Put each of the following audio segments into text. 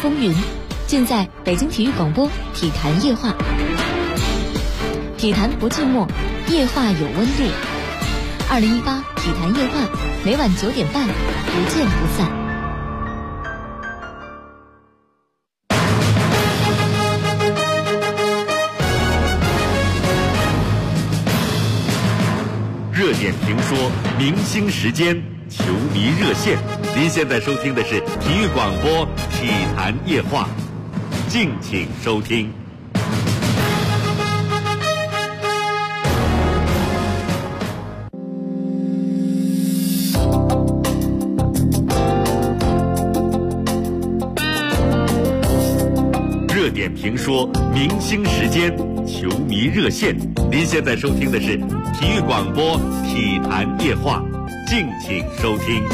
风云，尽在北京体育广播体坛夜话。体坛不寂寞，夜话有温度。2018体坛夜话，每晚9点半，不见不散。 热点评说，明星时间，球迷热线。您现在收听的是体育广播体坛夜话，敬请收听。热点评说，明星时间，球迷热线。您现在收听的是体育广播体坛夜话，敬请收听。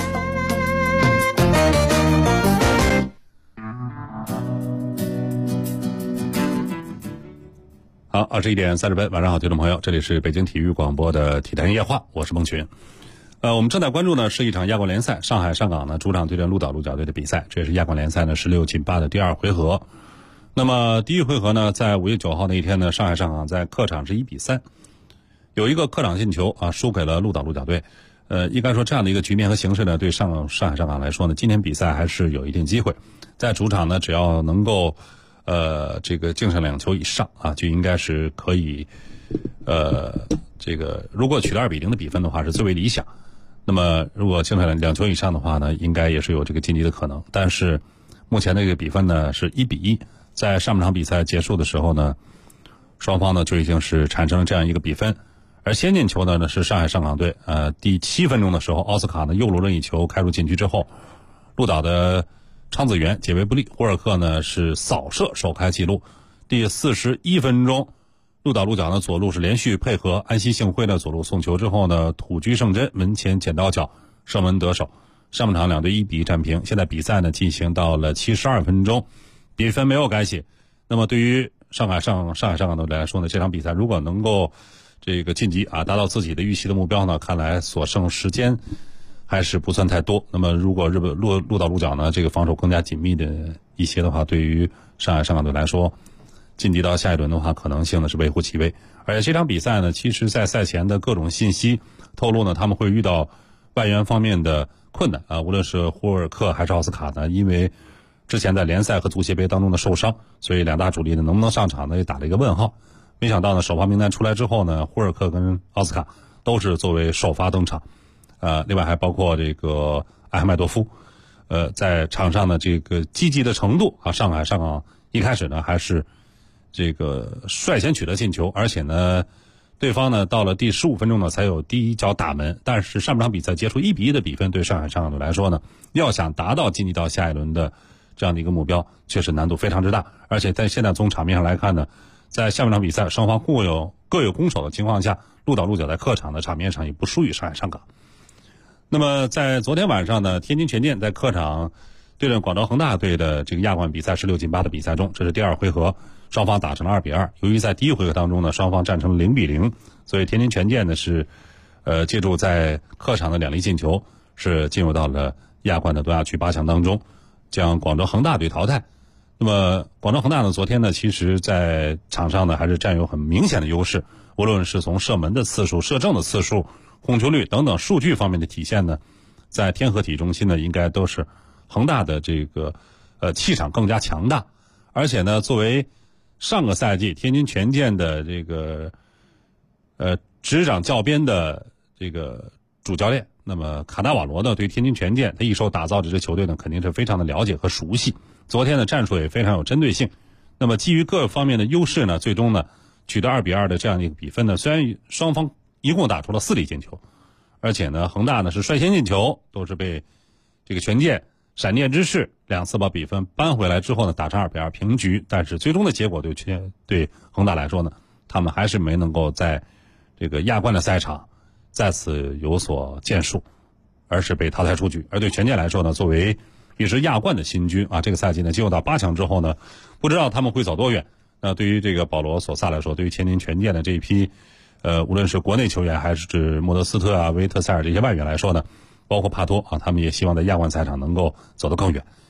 好，21点30分，晚上好，听众朋友，这里是北京体育广播的体坛夜话，我是孟群。我们正在关注呢是一场亚冠联赛，上海上港呢主场对阵鹿岛鹿角队的比赛，这也是亚冠联赛呢16进8的第2回合。那么第一回合呢，在5月9号那一天呢，上海上港在客场是1比3，有一个客场进球啊，输给了鹿岛鹿角队。应该说这样的一个局面和形势呢，对上海上港来说呢，今天比赛还是有一定机会。在主场呢，只要能够这个净胜2球以上啊，就应该是可以这个如果取得2比0的比分的话，是最为理想。那么如果净胜2球以上的话呢，应该也是有这个晋级的可能。但是目前的这个比分呢是1比1。在上半场比赛结束的时候呢，双方呢就已经是产生了这样一个比分，而先进球呢是上海上港队。第7分钟的时候，奥斯卡呢右路任意球开入禁区之后，鹿岛的昌子元解围不利，霍尔克呢是扫射首开纪录。第41分钟，鹿岛鹿角呢左路是连续配合安西幸辉的左路送球之后呢，土居胜真门前剪刀脚射门得手。上半场两队1比1战平。现在比赛呢进行到了72分钟。比分没有改写，那么对于上海上港队来说呢，这场比赛如果能够这个晋级啊，达到自己的预期的目标呢，看来所剩时间还是不算太多。那么如果鹿岛鹿角呢这个防守更加紧密的一些的话，对于上海上港队来说，晋级到下一轮的话，可能性呢是微乎其微。而且这场比赛呢，其实在赛前的各种信息透露呢，他们会遇到外援方面的困难啊，无论是霍尔克还是奥斯卡呢，因为之前在联赛和足协杯当中的受伤，所以两大主力呢能不能上场呢也打了一个问号。没想到呢首发名单出来之后呢，霍尔克跟奥斯卡都是作为首发登场。另外还包括这个埃赫迈多夫。在场上的这个积极的程度啊，上海上港一开始呢还是这个率先取得进球，而且呢对方呢到了第15分钟呢才有第一脚打门。但是上半场比赛结束1比1的比分，对上海上港队来说呢，要想达到晋级到下一轮的这样的一个目标，确实难度非常之大。而且在现在从场面上来看呢，在下半场比赛双方各有攻守的情况下，鹿岛鹿角在客场的场面上也不输于上海上港。那么在昨天晚上呢，天津权健在客场对阵广州恒大队的这个亚冠比赛16进8的比赛中，这是第2回合，双方打成了2比2。由于在第一回合当中呢，双方战成了0比0，所以天津权健呢是借助在客场的2粒进球，是进入到了亚冠的东亚区8强当中，将广州恒大队淘汰。那么广州恒大呢，昨天呢其实在场上呢还是占有很明显的优势，无论是从射门的次数、射正的次数、控球率等等数据方面的体现呢，在天河体育中心呢应该都是恒大的这个气场更加强大。而且呢，作为上个赛季天津权健的这个执掌教鞭的这个主教练，那么卡纳瓦罗呢对天津权健他一手打造这支球队呢肯定是非常的了解和熟悉。昨天的战术也非常有针对性。那么基于各方面的优势呢，最终呢取得2比2的这样的一个比分呢，虽然双方一共打出了4粒进球，而且呢恒大呢是率先进球，都是被这个权健闪电之势2次把比分扳回来之后呢，打成2比2平局。但是最终的结果对恒大来说呢，他们还是没能够在这个亚冠的赛场再次有所建树，而是被淘汰出局。而对权健来说呢，作为也是亚冠的新军啊，这个赛季呢进入到8强之后呢，不知道他们会走多远。那对于这个保罗索萨来说，对于天津权健的这一批无论是国内球员还是莫德斯特啊、维特塞尔这些外援来说呢，包括帕托啊，他们也希望在亚冠赛场能够走得更远。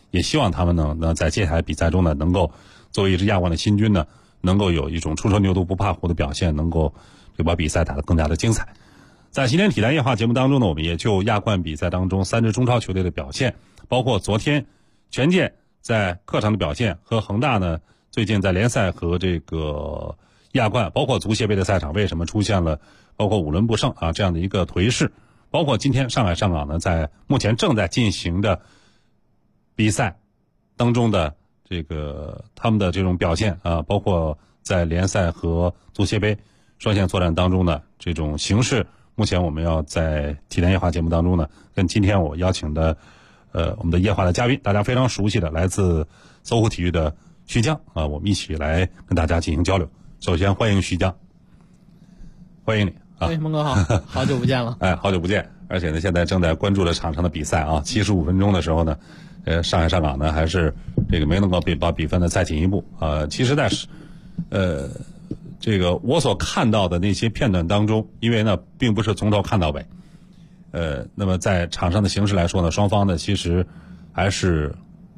也希望他们呢在接下来比赛中呢，能够作为一支亚冠的新军呢，能够有一种初生牛犊不怕虎的表现，能够把比赛打得更加的精彩。在今天体坛夜话节目当中呢，我们也就亚冠比赛当中3支中超球队的表现，包括昨天权健在客场的表现和恒大呢最近在联赛和这个亚冠包括足协杯的赛场为什么出现了包括5轮不胜这样的一个颓势，包括今天上海上港呢在目前正在进行的比赛当中的这个他们的这种表现包括在联赛和足协杯双线作战当中的这种形势，目前我们要在体坛夜话节目当中呢，跟今天我邀请的我们的夜话的嘉宾，大家非常熟悉的来自搜狐体育的徐江我们一起来跟大家进行交流。首先欢迎徐江，欢迎你蒙哥好，好久不见了。 好久不见，而且呢现在正在关注着场上的比赛75分钟的时候呢，上海上港呢还是这个没能够把比分呢再进一步其实在这个我所看到的那些片段当中，因为呢并不是从头看到尾，那么在场上的形势来说呢，双方呢其实还是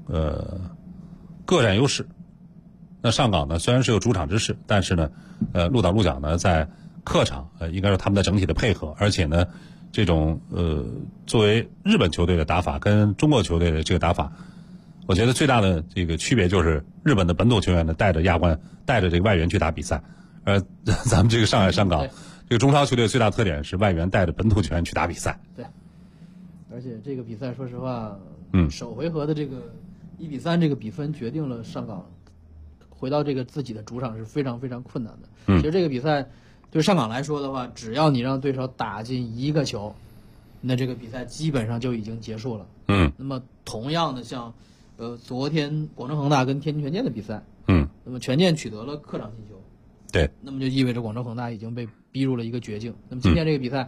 各占优势。那上港呢虽然是有主场之势，但是呢鹿岛鹿角呢在客场应该说他们的整体的配合，而且呢这种作为日本球队的打法跟中国球队的这个打法，我觉得最大的这个区别就是日本的本土球员呢带着这个外援去打比赛，而咱们这个上海上港这个中超球队最大特点是外援带着本土球员去打比赛。 对，而且这个比赛说实话首回合的这个1-3这个比分决定了上港回到这个自己的主场是非常非常困难的。其实这个比赛对上港来说的话，只要你让对手打进1个球，那这个比赛基本上就已经结束了。那么同样的像昨天广州恒大跟天津权健的比赛，那么权健取得了客场进球， 对， 那么就意味着广州恒大已经被逼入了一个绝境。那么今天这个比赛，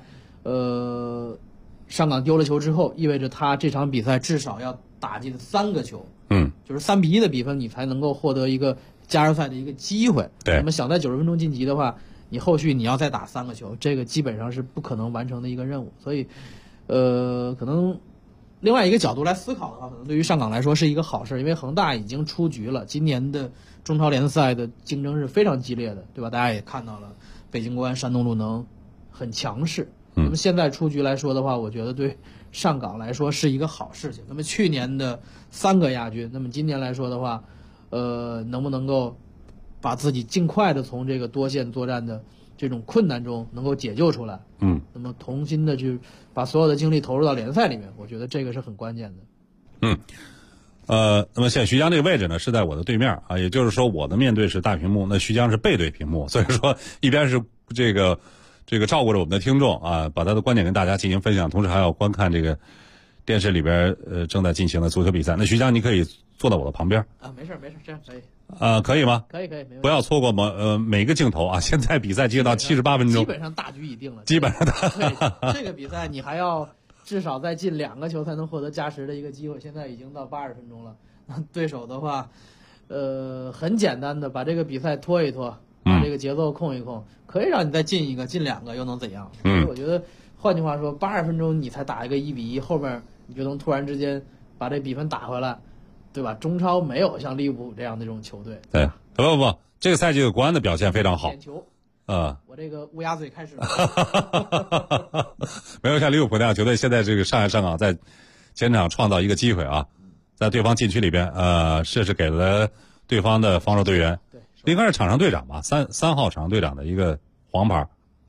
上港丢了球之后，意味着他这场比赛至少要打进3个球，就是3-1的比分，你才能够获得一个加时赛的一个机会。 对， 那么想在90分钟晋级的话，你后续你要再打3个球，这个基本上是不可能完成的一个任务。所以，可能另外一个角度来思考的话，可能对于上港来说是一个好事，因为恒大已经出局了。今年的中超联赛的竞争是非常激烈的，对吧？大家也看到了，北京国安、山东鲁能很强势。那么现在出局来说的话，我觉得对上港来说是一个好事情。那么去年的3个亚军，那么今年来说的话，能不能够把自己尽快的从这个多线作战的这种困难中能够解救出来？那么重新的去把所有的精力投入到联赛里面，我觉得这个是很关键的。 那么现在徐江这个位置呢是在我的对面也就是说我的面对是大屏幕，那徐江是背对屏幕，所以说一边是这个照顾着我们的听众把他的观点跟大家进行分享，同时还要观看这个电视里边正在进行的足球比赛。那徐江你可以坐到我的旁边没事，这样可以可以吗？ 可以，没问题。 不要错过每个镜头现在比赛接到78分钟， 基本上大局已定了。 基本上对这个比赛你还要至少再进2个球才能获得加时的一个机会，现在已经到80分钟了。对手的话，很简单的把这个比赛拖一拖，把这个节奏控一控，可以让你再进1个、进2个，又能怎样？所以我觉得，换句话说，80分钟你才打一个1-1，后面你就能突然之间把这比分打回来，对吧？中超没有像利物浦这样的这种球队。 对，不，这个赛季的国安的表现非常好。 点球。我这个乌鸦嘴开始了。没有像利物浦那样球队，现在这个上海上港在前场创造一个机会在对方禁区里边是给了对方的防守队员， 对， 应该是场上队长吧，3号场上队长的一个黄牌。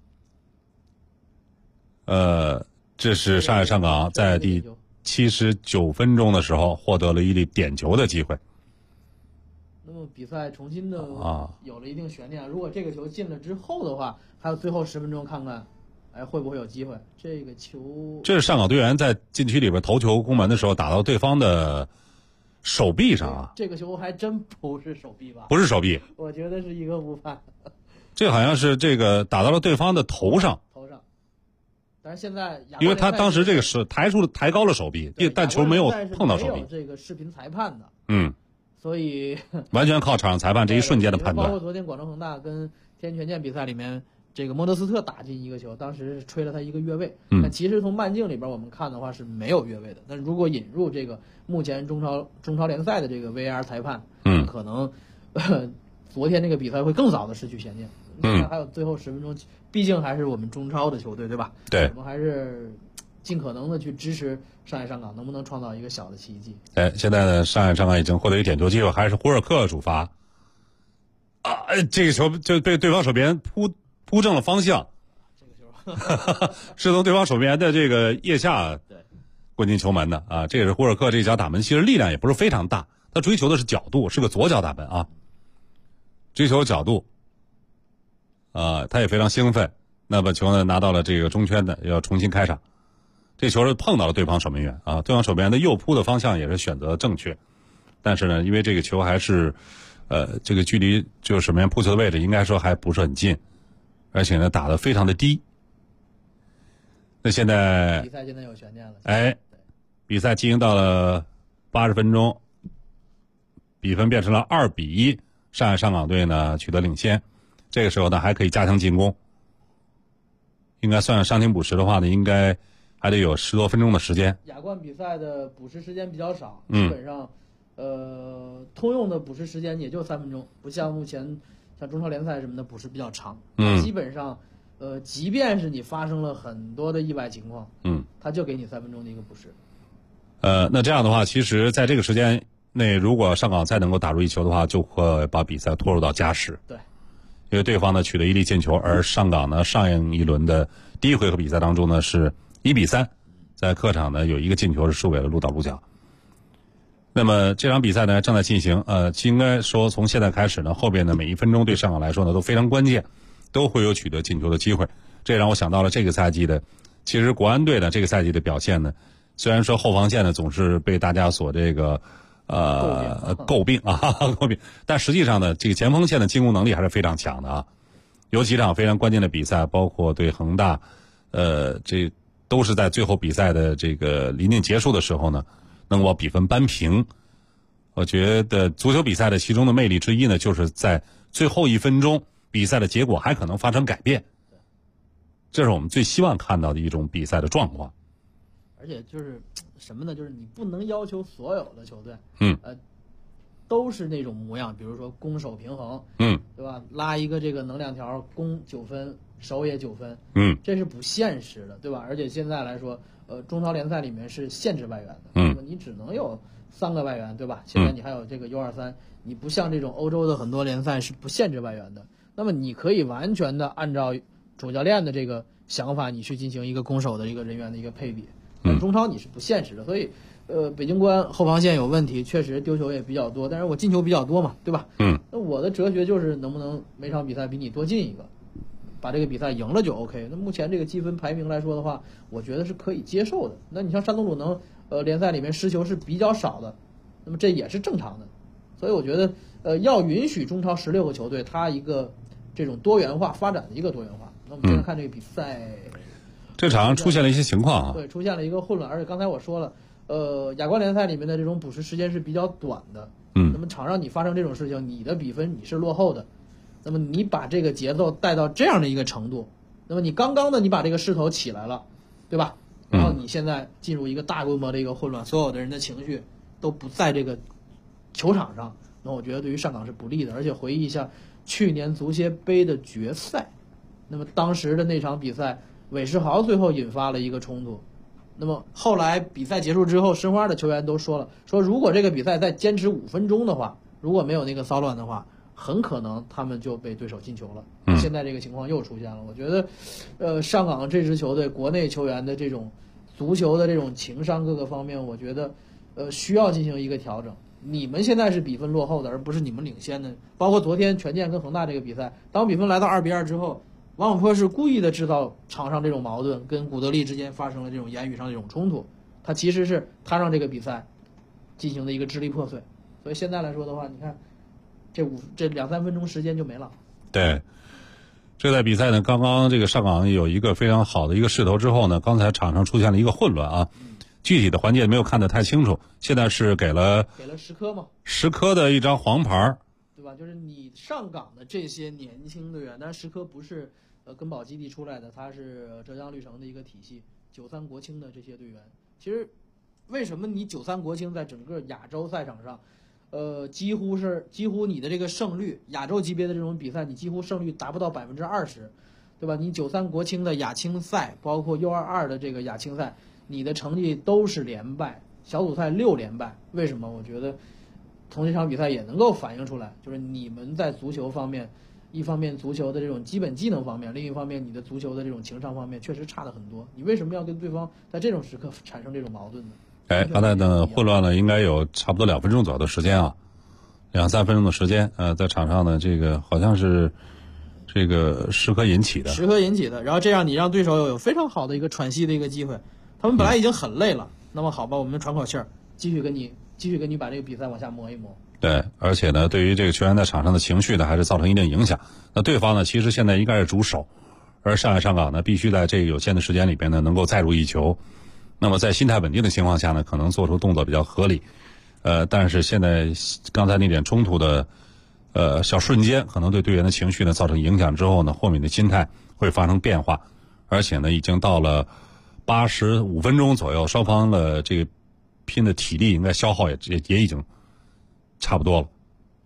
这是上海上港在第79分钟的时候获得了一粒点球的机会。 那么比赛重新的有了一定悬念，如果这个球进了之后的话，还有最后10分钟看看会不会有机会。这个球这是上港队员在禁区里边头球攻门的时候打到对方的手臂上这个球还真不是手臂吧？ 不是手臂， 我觉得是一个误判。 这好像是这个打到了对方的头上， 但是现在因为他当时这个是抬高了手臂，但球没有碰到手臂。 没有这个视频裁判的，所以完全靠场上裁判这一瞬间的判断。 包括昨天广州恒大跟天津权健比赛里面， 这个莫德斯特打进一个球，当时是吹了他一个越位， 嗯但其实从慢镜里边我们看的话是没有越位的。但如果引入这个目前中超联赛的这个 VAR 裁判，可能昨天那个比赛会更早的失去悬念。还有最后10分钟，毕竟还是我们中超的球队，对吧？ 对， 我们还是尽可能的去支持上海上港，能不能创造一个小的奇迹？ 现在呢，上海上港已经获得一个点球机会，还是胡尔克主罚这个球就被对方守边扑正了方向， 这个球是从对方守边的这个腋下滚进球门的啊！这也是胡尔克这一脚打门，其实力量也不是非常大，他追求的是角度，是个左脚打门啊，追求角度他也非常兴奋。那把球呢拿到了这个中圈的，要重新开场。这球是碰到了对方守门员啊，对方守门员的右扑的方向也是选择正确，但是呢，因为这个球还是这个距离就是守门员扑球的位置应该说还不是很近，而且呢打得非常的低。那现在比赛现在有悬念了， 比赛进行到了80分钟，比分变成了2-1，上海上港队呢取得领先。这个时候呢还可以加强进攻，应该算上伤停补时的话呢，应该还得有10多分钟的时间。 亚冠比赛的补时时间比较少，基本上通用的补时时间也就3分钟，不像目前像中超联赛什么的补时比较长。基本上即便是你发生了很多的意外情况，他就给你3分钟的一个补时。 那这样的话，其实在这个时间内，如果上港再能够打入一球的话，就会把比赛拖入到加时。 对， 因为对方呢取得一粒进球，而上港呢上一轮的第一回合比赛当中呢是1-3，在客场呢有一个进球是输给了鹿岛鹿角。那么这场比赛呢正在进行，应该说从现在开始呢，后边的每1分钟对上港来说呢都非常关键，都会有取得进球的机会。这让我想到了这个赛季的，其实国安队呢这个赛季的表现呢，虽然说后防线呢总是被大家所这个诟病，但实际上呢，这个前锋线的进攻能力还是非常强的啊。有几场非常关键的比赛，包括对恒大，这都是在最后比赛的这个临近结束的时候呢，能够把比分扳平。我觉得足球比赛的其中的魅力之一呢，就是在最后1分钟，比赛的结果还可能发生改变。这是我们最希望看到的一种比赛的状况。 而且就是什么呢？就是你不能要求所有的球队，都是那种模样，比如说攻守平衡，对吧？拉一个这个能量条，攻9分，守也9分，这是不现实的，对吧？而且现在来说，中超联赛里面是限制外援的，那么你只能有3个外援，对吧？现在你还有这个U23，你不像这种欧洲的很多联赛是不限制外援的，那么你可以完全的按照主教练的这个想法，你去进行一个攻守的一个人员的一个配比。中超你是不现实的，所以北京国安后防线有问题，确实丢球也比较多，但是我进球比较多嘛，对吧？那我的哲学就是能不能每场比赛比你多进一个，把这个比赛赢了就 OK。那目前这个积分排名来说的话，我觉得是可以接受的。那你像山东鲁能联赛里面失球是比较少的，那么这也是正常的。所以我觉得要允许中超16个球队它一个这种多元化发展的一个多元化。那我们现在看这个比赛。 这场上出现了一些情况对，出现了一个混乱，而且刚才我说了，亚冠联赛里面的这种补时时间是比较短的，那么场上你发生这种事情，你的比分你是落后的，那么你把这个节奏带到这样的一个程度，那么你刚刚的你把这个势头起来了，对吧？然后你现在进入一个大规模的一个混乱，所有的人的情绪都不在这个球场上，那我觉得对于上港是不利的。而且回忆一下去年足协杯的决赛，那么当时的那场比赛。韦世豪最后引发了一个冲突，那么后来比赛结束之后，申花的球员都说了，说如果这个比赛再坚持5分钟的话，如果没有那个骚乱的话，很可能他们就被对手进球了。现在这个情况又出现了，我觉得，上港这支球队国内球员的这种足球的这种情商各个方面，我觉得，需要进行一个调整。你们现在是比分落后的，而不是你们领先的。包括昨天权健跟恒大这个比赛，当比分来到2-2之后。王小波是故意的制造场上这种矛盾，跟古德利之间发生了这种言语上的这种冲突，他其实是他让这个比赛进行的一个支离破碎。所以现在来说的话，你看这2-3分钟时间就没了。 对，这在比赛呢，刚刚这个上港有一个非常好的一个势头之后呢，刚才场上出现了一个混乱啊，具体的环节没有看得太清楚。现在是给了石科嘛， 石科的一张黄牌， 对吧？就是你上港的这些年轻队员，但是石科不是根宝基地出来的，他是浙江绿城的一个体系，93国青的这些队员。其实，为什么你93国青在整个亚洲赛场上，几乎你的这个胜率，亚洲级别的这种比赛，你几乎胜率达不到20%，对吧？你93国青的亚青赛，包括U22的这个亚青赛，你的成绩都是连败，小组赛6连败。为什么？我觉得从这场比赛也能够反映出来，就是你们在足球方面。一方面足球的这种基本技能方面，另一方面你的足球的这种情商方面确实差得很多。你为什么要跟对方在这种时刻产生这种矛盾呢？ 刚才的混乱了应该有差不多2分钟左右的时间啊，2-3分钟的时间，在场上呢，这个好像是这个时刻引起的， 然后这样你让对手有非常好的一个喘息的一个机会，他们本来已经很累了，那么好吧，我们喘口气儿，继续跟你把这个比赛往下磨一磨。 对，而且呢，对于这个球员在场上的情绪呢，还是造成一定影响。那对方呢，其实现在应该是主守，而上海上港呢，必须在这个有限的时间里边呢，能够再入一球。那么在心态稳定的情况下呢，可能做出动作比较合理。但是现在刚才那点冲突的小瞬间，可能对队员的情绪呢造成影响之后呢，后面的心态会发生变化。而且呢，已经到了85分钟左右，双方的这个拼的体力应该消耗也已经差不多了。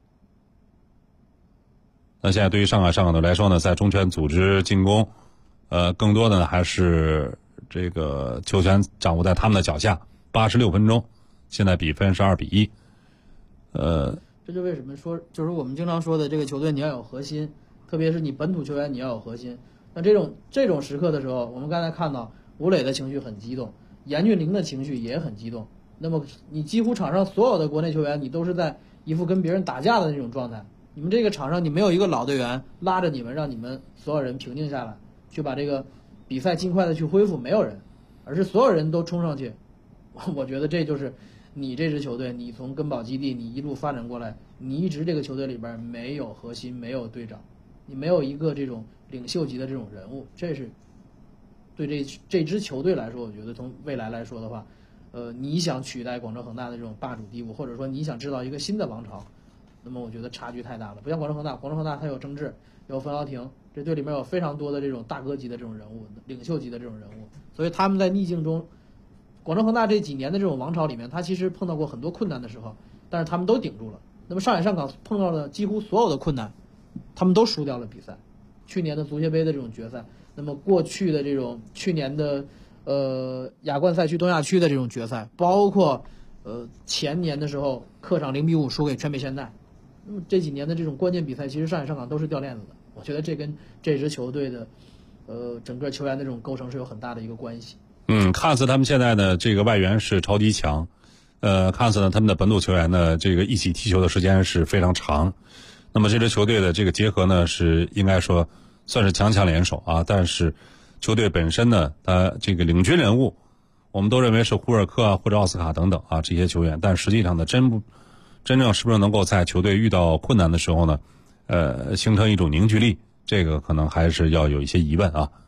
那现在对于上海上港队来说呢，在中圈组织进攻，更多的呢还是这个球权掌握在他们的脚下。86分钟，现在比分是2-1。 这就为什么说，就是我们经常说的，这个球队你要有核心，特别是你本土球员你要有核心。那这种时刻的时候，我们刚才看到吴磊的情绪很激动，严俊凌的情绪也很激动。那么你几乎场上所有的国内球员，你都是在一副跟别人打架的那种状态。你们这个场上你没有一个老队员拉着你们，让你们所有人平静下来，去把这个比赛尽快的去恢复，没有人，而是所有人都冲上去。我觉得这就是你这支球队，你从根宝基地你一路发展过来，你一直这个球队里边没有核心，没有队长，你没有一个这种领袖级的这种人物，这是对这支球队来说，我觉得从未来来说的话，你想取代广州恒大的这种霸主地位，或者说你想制造一个新的王朝，那么我觉得差距太大了。不像广州恒大它有郑智，有冯潇霆，这队里面有非常多的这种大哥级的这种人物，领袖级的这种人物，所以他们在逆境中，广州恒大这几年的这种王朝里面，他其实碰到过很多困难的时候，但是他们都顶住了。那么上海上港碰到了几乎所有的困难，他们都输掉了比赛。去年的足协杯的这种决赛，那么过去的这种去年的亚冠赛区东亚区的这种决赛，包括前年的时候客场0-5输给川北现代，那么这几年的这种关键比赛，其实上海上港都是掉链子的。我觉得这跟这支球队的整个球员的这种构成是有很大的一个关系。 看似他们现在的这个外援是超级强，看似呢他们的本土球员呢这个一起踢球的时间是非常长。那么这支球队的这个结合呢，是应该说算是强强联手啊。但是球队本身呢，他这个领军人物，我们都认为是胡尔克啊或者奥斯卡等等啊这些球员，但实际上呢，真正是不是能够在球队遇到困难的时候呢，形成一种凝聚力，这个可能还是要有一些疑问啊。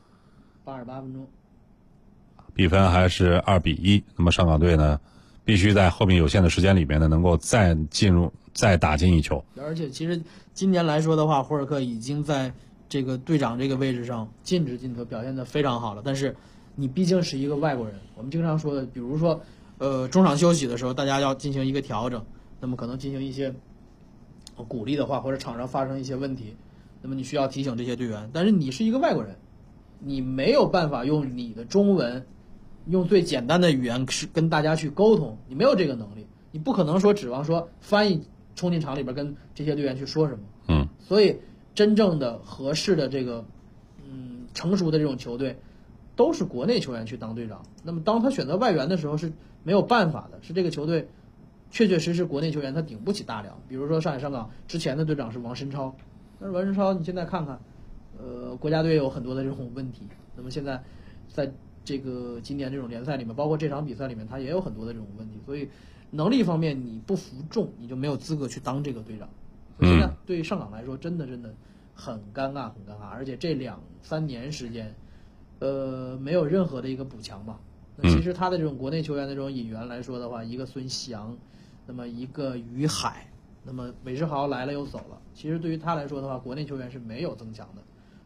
88分钟， 比分还是2-1。那么上港队呢，必须在后面有限的时间里面呢，能够再打进一球。 而且其实今年来说的话，胡尔克已经在这个队长这个位置上尽职尽责，表现得非常好了。但是你毕竟是一个外国人，我们经常说的，比如说中场休息的时候，大家要进行一个调整，那么可能进行一些鼓励的话，或者场上发生一些问题，那么你需要提醒这些队员。但是你是一个外国人，你没有办法用你的中文，用最简单的语言跟大家去沟通，你没有这个能力，你不可能说指望说翻译冲进场里边跟这些队员去说什么。所以真正的合适的这个成熟的这种球队，都是国内球员去当队长。那么当他选择外援的时候是没有办法的，是这个球队确确实实国内球员他顶不起大梁。比如说上海上港之前的队长是王申超，但是王申超你现在看看，国家队有很多的这种问题。那么现在在这个今年这种联赛里面，包括这场比赛里面，他也有很多的这种问题。所以能力方面你不服众，你就没有资格去当这个队长。所以现在对于上港来说，真的很尴尬，而且这2-3年时间，没有任何的一个补强吧。那其实他的这种国内球员的这种引援来说的话，一个孙祥，那么一个于海，那么韦世豪来了又走了。其实对于他来说的话，国内球员是没有增强的。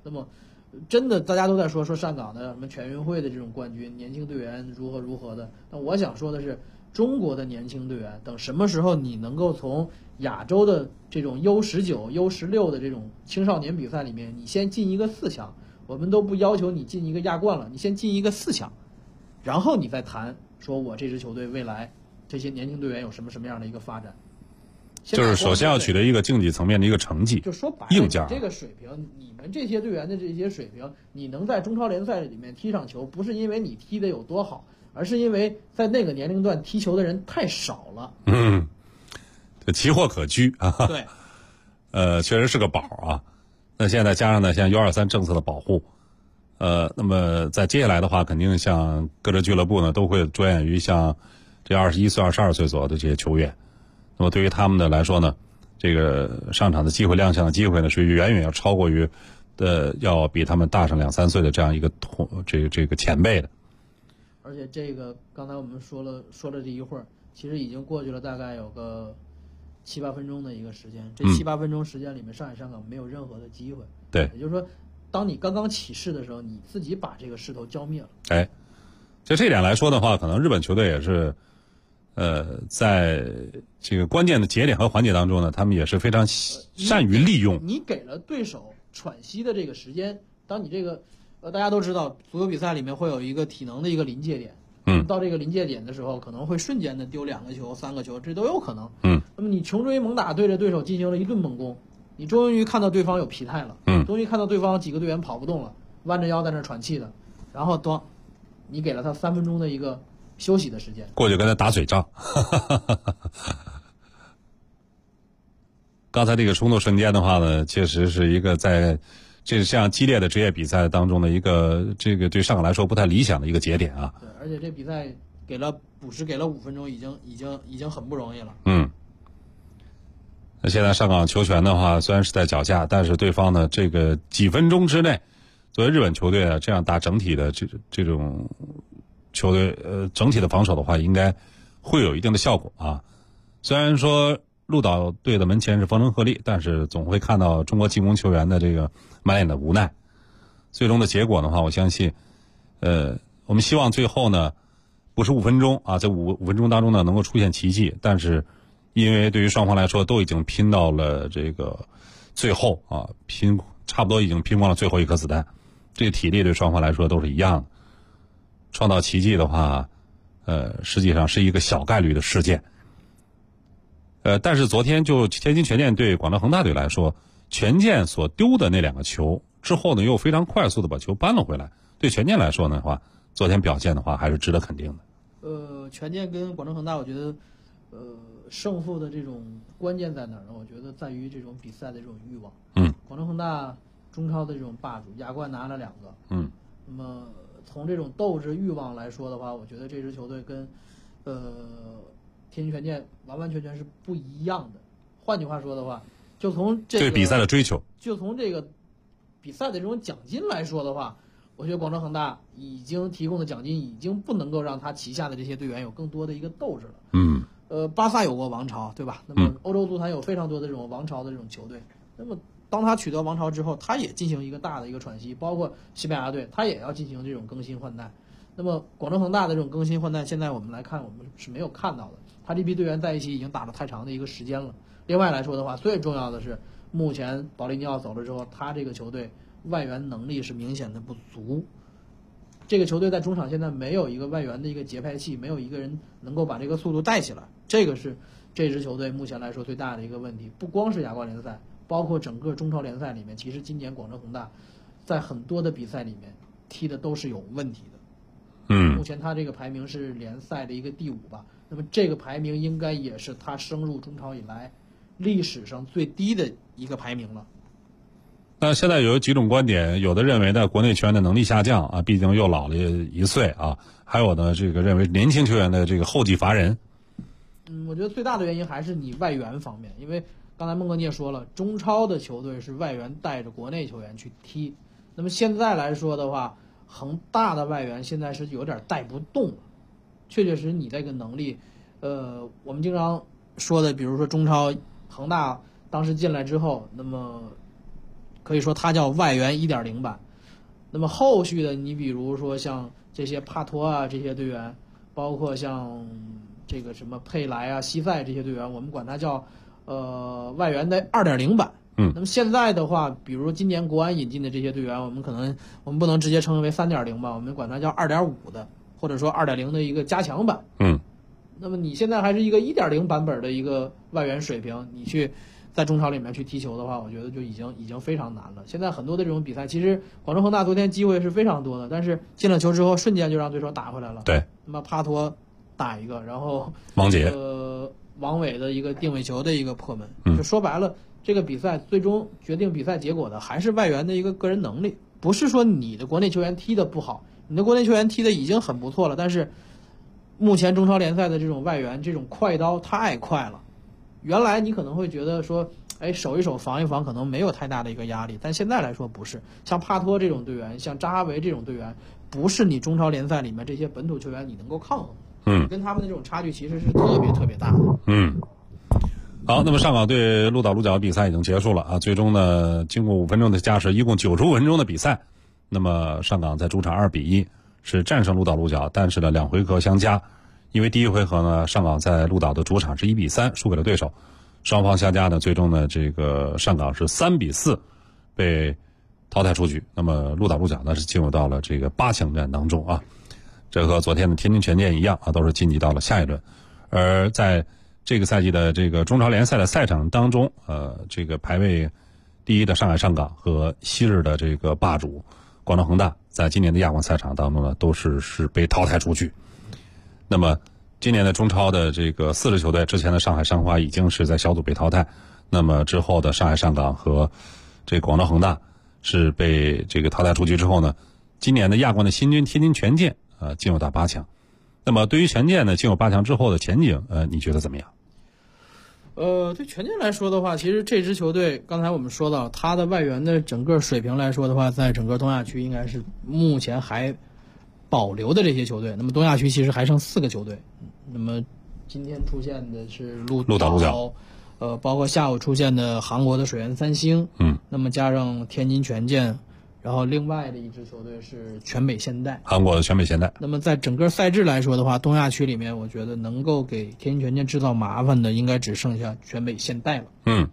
那么真的大家都在说上港的什么全运会的这种冠军，年轻队员如何的。那我想说的是，中国的年轻队员，等什么时候你能够从亚洲的这种 U19、U16 的这种青少年比赛里面，你先进一个4强，我们都不要求你进一个亚冠了，你先进一个4强，然后你再谈说我这支球队未来这些年轻队员有什么样的一个发展。 就是首先要取得一个竞技层面的一个成绩， 就说白了， 硬件这个水平，你们这些队员的这些水平，你能在中超联赛里面踢上球，不是因为你踢得有多好，而是因为在那个年龄段踢球的人太少了。 这奇货可居啊。 对， 确实是个宝啊。那现在加上呢，像U23政策的保护，那么在接下来的话，肯定像各支俱乐部呢都会着眼于像这21岁、22岁左右的这些球员。那么对于他们的来说呢，这个上场的机会、亮相的机会呢，是远远要超过于要比他们大上2-3岁的这样一个这个前辈的。 而且这个刚才我们说了这一会儿，其实已经过去了大概有个7-8分钟的一个时间。这7-8分钟时间里面，上海上港没有任何的机会。 对， 也就是说，当你刚刚起势的时候，你自己把这个势头浇灭了。 哎，就这点来说的话，可能日本球队也是。在这个关键的节点和环节当中呢，他们也是非常善于利用。 你给了对手喘息的这个时间，当你这个大家都知道，足球比赛里面会有一个体能的一个临界点。到这个临界点的时候，可能会瞬间的丢2个球、3个球，这都有可能。那么你穷追猛打，对着对手进行了一顿猛攻，你终于看到对方有疲态了。终于看到对方几个队员跑不动了，弯着腰在那喘气的，然后你给了他3分钟的一个休息的时间， 过去跟他打嘴仗。刚才这个冲突瞬间的话呢，确实是一个在这样激烈的职业比赛当中的一个这个对上港来说不太理想的一个节点啊。 对，而且这比赛补时给了5分钟，已经很不容易了。 那现在上港球权的话，虽然是在脚下，但是对方呢，这个几分钟之内，作为日本球队啊，这样打整体的这种。球队整体的防守的话，应该会有一定的效果啊。虽然说鹿岛队的门前是风声鹤唳，但是总会看到中国进攻球员的这个满脸的无奈。最终的结果的话，我相信，我们希望最后呢，不是5分钟啊，在5分钟当中呢能够出现奇迹。但是，因为对于双方来说都已经拼到了这个最后啊，差不多已经拼光了最后一颗子弹，这个体力对双方来说都是一样的。创造奇迹的话，实际上是一个小概率的事件。但是昨天就天津权健对广州恒大队来说，权健所丢的那2个球之后呢，又非常快速的把球扳了回来。对权健来说呢话，昨天表现的话还是值得肯定的。 权健跟广州恒大，我觉得，胜负的这种关键在哪儿呢？我觉得在于这种比赛的这种欲望。广州恒大中超的这种霸主，亚冠拿了2个。那么从这种斗志欲望来说的话，我觉得这支球队跟天津权健完完全全是不一样的。换句话说的话，就从这个对比赛的追求， 就从这个比赛的这种奖金来说的话，我觉得广州恒大已经提供的奖金已经不能够让他旗下的这些队员有更多的一个斗志了。巴萨有过王朝，对吧？那么欧洲足坛有非常多的这种王朝的这种球队。那么当他取得王朝之后，他也进行一个大的一个喘息，包括西班牙队，他也要进行这种更新换代。那么广州恒大的这种更新换代，现在我们来看，我们是没有看到的。他这批队员在一起已经打了太长的一个时间了。另外来说的话，最重要的是，目前保利尼奥走了之后，他这个球队外援能力是明显的不足。这个球队在中场现在没有一个外援的一个节拍器，没有一个人能够把这个速度带起来，这个是这支球队目前来说最大的一个问题。不光是亚冠联赛，包括整个中超联赛里面，其实今年广州恒大在很多的比赛里面踢的都是有问题的。目前他这个排名是联赛的一个第5吧，那么这个排名应该也是他升入中超以来历史上最低的一个排名了。 那现在有几种观点，有的认为呢，国内球员的能力下降啊，毕竟又老了1岁啊，还有呢，这个认为年轻球员的这个后继乏人。 我觉得最大的原因还是你外援方面，因为刚才孟哥你也说了，中超的球队是外援带着国内球员去踢，那么现在来说的话，恒大的外援现在是有点带不动了。确确实你这个能力，我们经常说的，比如说中超恒大当时进来之后，那么可以说它叫外援 1.0 版。那么后续的，你比如说像这些帕托啊这些队员，包括像这个什么佩莱啊、西塞这些队员，我们管它叫外援的 2.0 版。那么现在的话，比如今年国安引进的这些队员，我们不能直接称为 3.0 版，我们管它叫 2.5 的，或者说 2.0 的一个加强版。那么你现在还是一个 1.0 版本的一个外援水平，你去在中超里面去踢球的话，我觉得就已经非常难了。现在很多的这种比赛，其实广州恒大昨天机会是非常多的，但是进了球之后瞬间就让对手打回来了。 对， 那么帕托打一个，然后王杰王伟的一个定位球的一个破门，就说白了，这个比赛最终决定比赛结果的还是外援的一个个人能力，不是说你的国内球员踢得不好，你的国内球员踢得已经很不错了，但是目前中超联赛的这种外援这种快刀太快了。原来你可能会觉得说，守一守防一防可能没有太大的一个压力，但现在来说不是。像帕托这种队员，像扎哈维这种队员，不是你中超联赛里面这些本土球员你能够抗衡的。跟他们的这种差距其实是特别特别大的。 好，那么上港对鹿岛鹿角的比赛已经结束了啊。最终呢，经过5分钟的加时，一共95分钟的比赛，那么上港在主场2-1是战胜鹿岛鹿角，但是呢2回合相加，因为第一回合呢上港在鹿岛的主场是1-3输给了对手，双方相加呢最终呢这个上港是3-4被淘汰出局。那么鹿岛鹿角呢是进入到了这个8强战当中啊，这和昨天的天津权健一样啊，都是晋级到了下一轮。而在这个赛季的这个中超联赛的赛场当中，这个排位第一的上海上港和昔日的这个霸主广州恒大，在今年的亚冠赛场当中呢，都是被淘汰出局。那么今年的中超的这个4支球队，之前的上海申花已经是在小组被淘汰，那么之后的上海上港和这个广州恒大是被这个淘汰出局之后呢，今年的亚冠的新军天津权健进入到8强。那么对于权健呢进入8强之后的前景，你觉得怎么样？ 对权健来说的话，其实这支球队刚才我们说到，他的外援的整个水平来说的话，在整个东亚区应该是目前还保留的这些球队。那么东亚区其实还剩4个球队，那么今天出现的是鹿岛鹿角，包括下午出现的韩国的水原三星，那么加上天津权健，然后另外的一支球队是全北现代， 韩国的全北现代。 那么在整个赛制来说的话，东亚区里面我觉得能够给天津权健制造麻烦的应该只剩下全北现代了。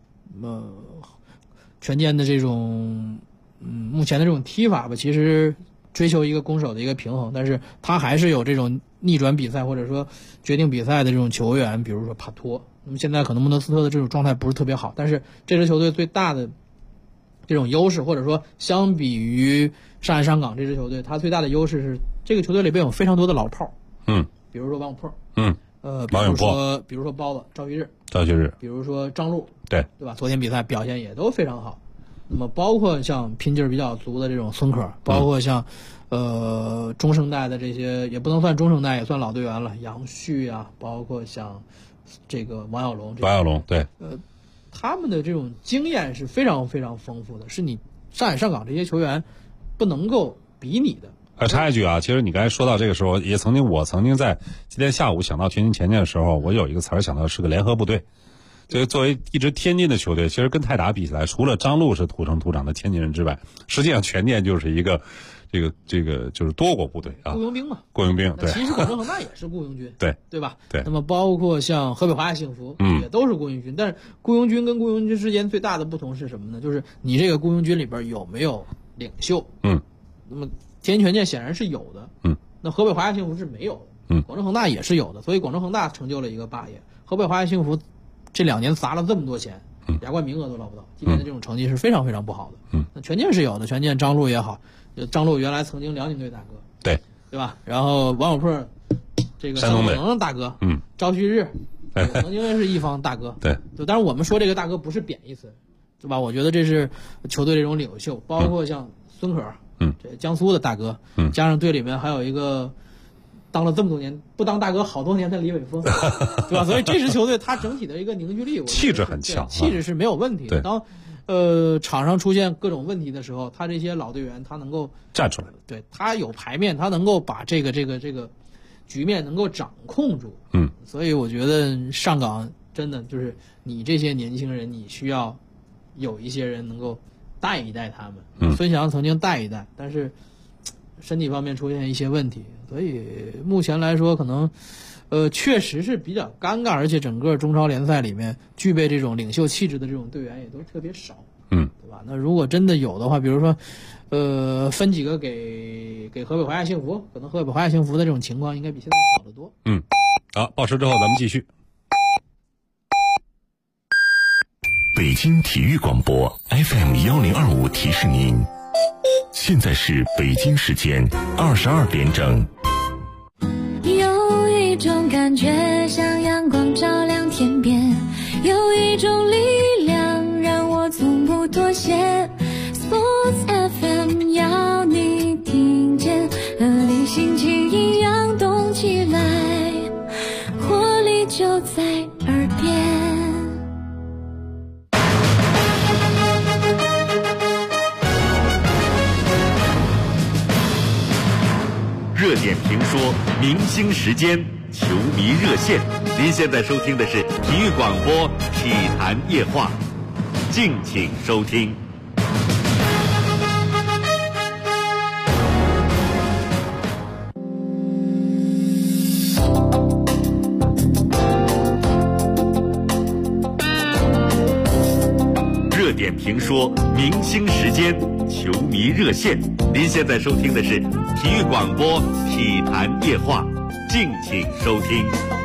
权健的这种目前的这种踢法吧，其实追求一个攻守的一个平衡，但是他还是有这种逆转比赛或者说决定比赛的这种球员，比如说帕托。那么现在可能穆德斯特的这种状态不是特别好，但是这支球队最大的这种优势，或者说相比于上海上港这支球队，它最大的优势是这个球队里边有非常多的老炮，比如说王永珀，比如说包子赵旭日，比如说张路，对吧？昨天比赛表现也都非常好。那么包括像拼劲儿比较足的这种孙可，包括像中生代的这些，也不能算中生代，也算老队员了，杨旭啊，包括像这个王小龙， 对， 他们的这种经验是非常非常丰富的，是你上海上港这些球员不能够比拟的。 插一句啊，其实你刚才说到这个时候，我曾经在今天下午想到天津权健的时候，我有一个词儿想到是个联合部队。这个作为一支天津的球队，其实跟泰达比起来，除了张路是土生土长的天津人之外，实际上权健就是一个这个就是多国部队啊， 雇佣兵嘛， 雇佣兵。对， 其实广州恒大也是雇佣军，对吧？ 对。 那么包括像河北华夏幸福，也都是雇佣军。但是雇佣军跟雇佣军之间最大的不同是什么呢？就是你这个雇佣军里边有没有领袖？那么天津权健显然是有的，那河北华夏幸福是没有的，广州恒大也是有的，所以广州恒大成就了一个霸业。河北华夏幸福这2年砸了这么多钱，亚冠名额都捞不到，今年的这种成绩是非常非常不好的。那权健是有的，权健张路也好，张路原来曾经辽宁队大哥，对吧？然后王永珀，这个山东能大哥，赵旭日，曾经是一方大哥，对。当然我们说这个大哥不是贬义词，对吧？我觉得这是球队这种领袖，包括像孙可，这江苏的大哥，加上队里面还有一个当了这么多年不当大哥好多年的李伟峰，对吧？所以这支球队它整体的一个凝聚力， 气质很强， 气质是没有问题的。当场上出现各种问题的时候，他这些老队员他能够站出来， 对他有排面，他能够把这个局面能够掌控住。所以我觉得上港真的就是你这些年轻人，你需要有一些人能够带一带他们。孙祥曾经带一带，但是身体方面出现一些问题，所以目前来说可能确实是比较尴尬，而且整个中超联赛里面具备这种领袖气质的这种队员也都特别少，对吧？那如果真的有的话，比如说分几个给河北华夏幸福，可能河北华夏幸福的这种情况应该比现在好得多。 好，报时之后咱们继续。 北京体育广播 FM1025提示您，现在是北京时间22点整。 有一种感觉像阳光照亮天边，有一种力量让我从不妥协。Sports FM 要你听见，和你心情一样动起来，活力就在耳边。 热点评说，明星时间，球迷热线。您现在收听的是体育广播体坛夜话，敬请收听。热点评说，明星时间，球迷热线。您现在收听的是体育广播体坛夜话，敬请收听。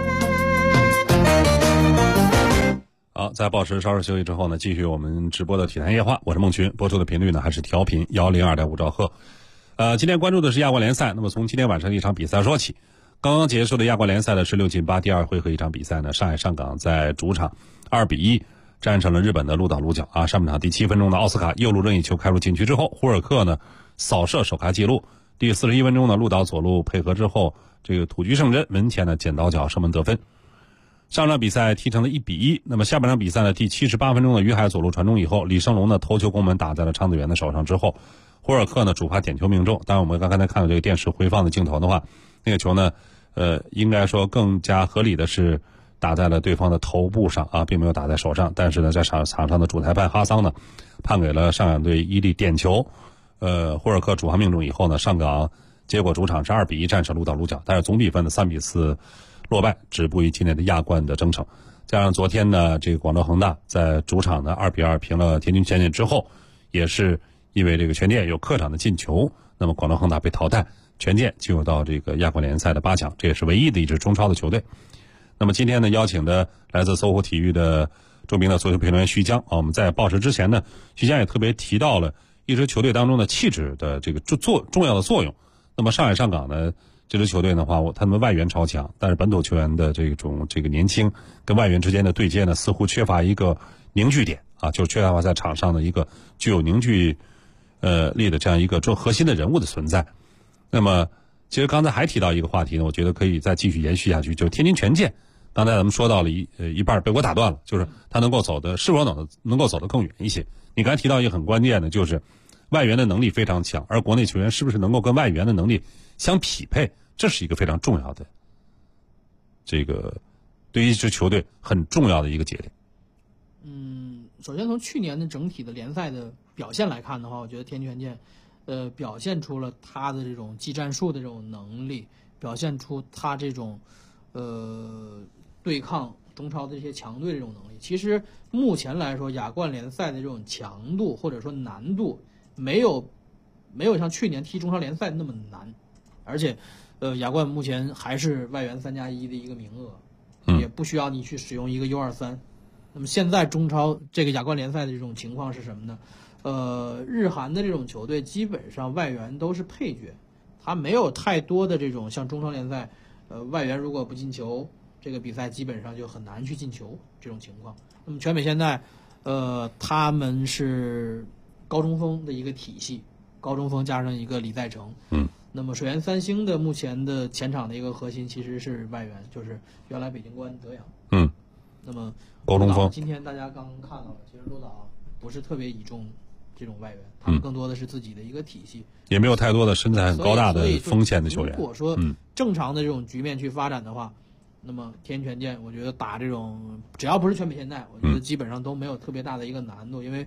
好，在报时稍事休息之后呢，继续我们直播的体坛夜话。我是孟群，播出的频率呢还是调频102.5兆赫。今天关注的是亚冠联赛。那么从今天晚上的一场比赛说起，刚刚结束的亚冠联赛的16进8第二回合一场比赛呢，上海上港在主场2-1战胜了日本的鹿岛鹿角啊。上半场第7分钟的奥斯卡右路任意球开入禁区之后，胡尔克呢扫射首开纪录。第41分钟呢，鹿岛左路配合之后，这个土居胜真门前的剪刀脚射门得分。上场比赛踢成了1-1。那么下半场比赛呢，第78分钟的于海左路传中以后，李胜龙呢头球攻门打在了昌子源的手上之后，胡尔克呢主罚点球命中。当然我们刚才看到这个电视回放的镜头的话，那个球呢应该说更加合理的是打在了对方的头部上啊，并没有打在手上。但是呢，在场上的主裁判哈桑呢判给了上港队一粒点球。胡尔克主罚命中以后呢，上港结果主场是2-1战胜鹿岛鹿角，但是总比分的3-4落败，止步于今年的亚冠的征程。加上昨天呢，这个广州恒大在主场呢2-2平了天津权健之后，也是因为这个权健有客场的进球，那么广州恒大被淘汰，权健进入到这个亚冠联赛的8强，这也是唯一的一支中超的球队。那么今天呢，邀请的来自搜狐体育的著名的足球评论员徐江啊，我们在报时之前呢，徐江也特别提到了一支球队当中的气质的这个重要的作用。那么上海上港呢，这支球队的话，他们外援超强，但是本土球员的这个年轻跟外援之间的对接呢，似乎缺乏一个凝聚点啊，就缺乏在场上的一个具有凝聚力的这样一个核心的人物的存在。那么其实刚才还提到一个话题呢，我觉得可以再继续延续下去，就是天津权健。刚才咱们说到了一半被我打断了，就是他是否能够走得更远一些。你刚才提到一个很关键的，就是外援的能力非常强，而国内球员是不是能够跟外援的能力相匹配，这是一个非常重要的，这个对于一支球队很重要的一个节点。 首先从去年的整体的联赛的表现来看的话，我觉得天津权健表现出了他的这种技战术的这种能力，表现出他这种对抗中超的这些强队这种能力。其实目前来说，亚冠联赛的这种强度或者说难度没有像去年踢中超联赛那么难，而且亚冠目前还是外援3+1的一个名额，也不需要你去使用一个U23。那么现在中超这个亚冠联赛的这种情况是什么呢？日韩的这种球队基本上外援都是配角，他没有太多的这种像中超联赛，外援如果不进球，这个比赛基本上就很难去进球这种情况。那么全美现在，他们是高中锋的一个体系，高中锋加上一个李在成。那么水源三星的目前的前场的一个核心其实是外援，就是原来北京国安德阳。那么高中锋今天大家刚刚看到了，其实鹿岛不是特别倚重这种外援，他们更多的是自己的一个体系， 也没有太多的身材很高大的锋线的球员。 如果说正常的这种局面去发展的话，那么天津权健我觉得打这种只要不是全北现代，我觉得基本上都没有特别大的一个难度，因为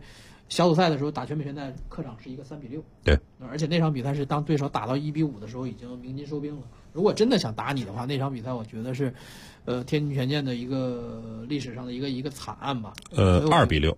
小组赛的时候打全北现代客场是一个3-6， 对， 而且那场比赛是当对手打到1-5的时候已经鸣金收兵了。如果真的想打你的话，那场比赛我觉得是，天津权健的一个历史上的一个惨案吧。 2-6，2-6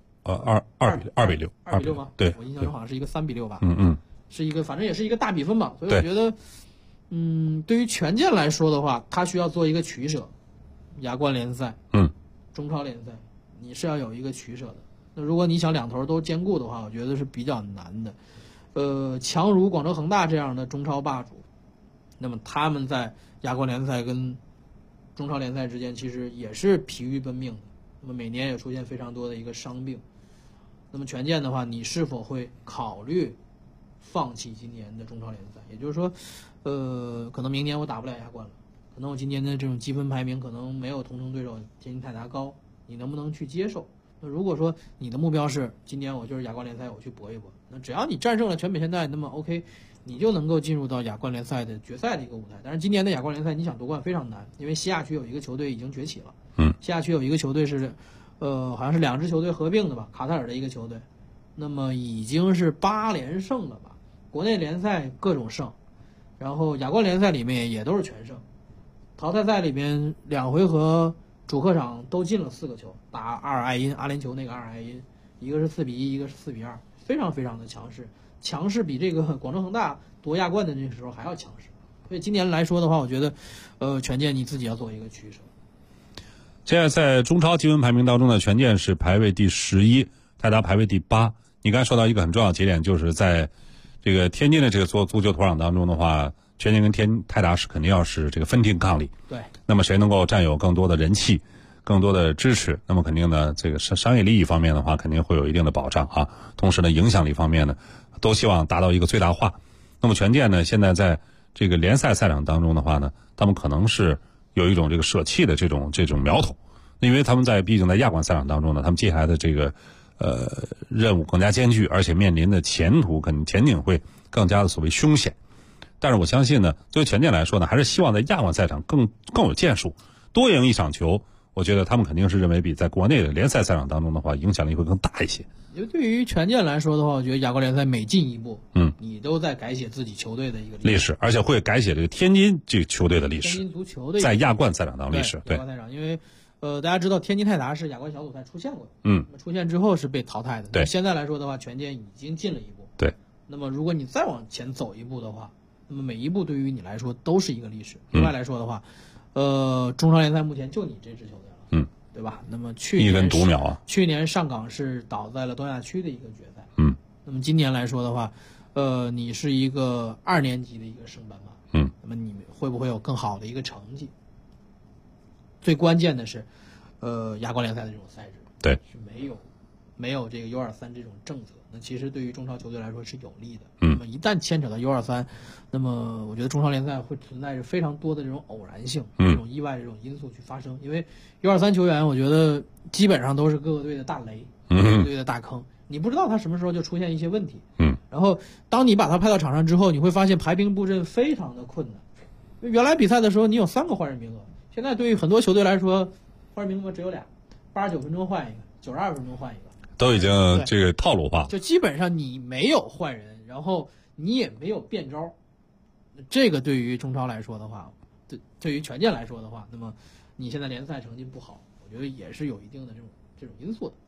吗？ 对， 我印象中好像是一个3-6吧。是一个反正也是一个大比分吧。所以我觉得，对于权健来说的话，他需要做一个取舍，亚冠联赛，中超联赛，你是要有一个取舍的。那如果你想两头都兼顾的话，我觉得是比较难的。强如广州恒大这样的中超霸主，那么他们在亚冠联赛跟中超联赛之间其实也是疲于奔命的，那么每年也出现非常多的一个伤病。那么权健的话，你是否会考虑放弃今年的中超联赛？也就是说，可能明年我打不了亚冠了，可能我今年的这种积分排名可能没有同城对手天津泰达高，你能不能去接受？那如果说你的目标是今年我就是亚冠联赛我去搏一搏，那只要你战胜了全北现代，那么 OK， 你就能够进入到亚冠联赛的决赛的一个舞台。但是今年的亚冠联赛你想夺冠非常难，因为西亚区有一个球队已经崛起了，西亚区有一个球队是好像是2支球队合并的吧，卡塔尔的一个球队，那么已经是8连胜了吧，国内联赛各种胜，然后亚冠联赛里面也都是全胜，淘汰赛里面2回合主客场都进了4个球，打阿尔艾因阿联酋那个阿尔艾因，一个是4-1，一个是4-2，非常非常的强势，强势比这个广州恒大夺亚冠的那个时候还要强势。所以今年来说的话，我觉得权健你自己要做一个取舍。 现在在中超积分排名当中呢，权健是排位第11，泰达排位第8。你刚才说到一个很重要的节点，就是在这个天津的这个足球土壤当中的话，权健跟泰达是肯定要是这个分庭抗礼。 对。 那么谁能够占有更多的人气，更多的支持，那么肯定呢，这个商业利益方面的话，肯定会有一定的保障啊。同时呢，影响力方面呢，都希望达到一个最大化。那么权健呢，现在在这个联赛赛场当中的话呢，他们可能是有一种这个舍弃的这种苗头，因为他们毕竟在亚冠赛场当中呢，他们接下来的这个任务更加艰巨，而且面临的前景会更加的所谓凶险。但是我相信呢，对于权健来说呢，还是希望在亚冠赛场更有建树，多赢一场球。我觉得他们肯定是认为比在国内的联赛赛场当中的话，影响力会更大一些。 因为对于权健来说的话，我觉得亚冠联赛每进一步，你都在改写自己球队的一个历史， 而且会改写这个天津这个球队的历史， 天津足球的在亚冠赛场当中历史。 对，亚冠赛场，因为大家知道天津泰达是亚冠小组赛出现过的， 那么出现之后是被淘汰的。 对， 现在来说的话，权健已经进了一步。 对， 那么如果你再往前走一步的话，那么每一步对于你来说都是一个历史。另外来说的话，中超联赛目前就你这支球队了，对吧？那么去年一根独苗啊， 去年上港是倒在了东亚区的一个决赛，那么今年来说的话，你是一个2年级的一个升班马，那么你会不会有更好的一个成绩？最关键的是，亚冠联赛的这种赛制， 对， 是没有这个 U23 这种政策，那其实对于中超球队来说是有利的。 那么一旦牵扯到 U23，那么我觉得中超联赛会存在着非常多的这种偶然性，这种意外的这种因素去发生。因为 U23 球员，我觉得基本上都是各个队的大雷，各个队的大坑，你不知道他什么时候就出现一些问题。然后当你把他派到场上之后，你会发现排兵布阵非常的困难。原来比赛的时候你有3个换人名额，现在对于很多球队来说，换人名额只有2， 89分钟换一个，92分钟换一个。 都已经这个套路化， 就基本上你没有换人，然后你也没有变招，这个对于中超来说的话，对于权健来说的话，那么你现在联赛成绩不好，我觉得也是有一定的这种因素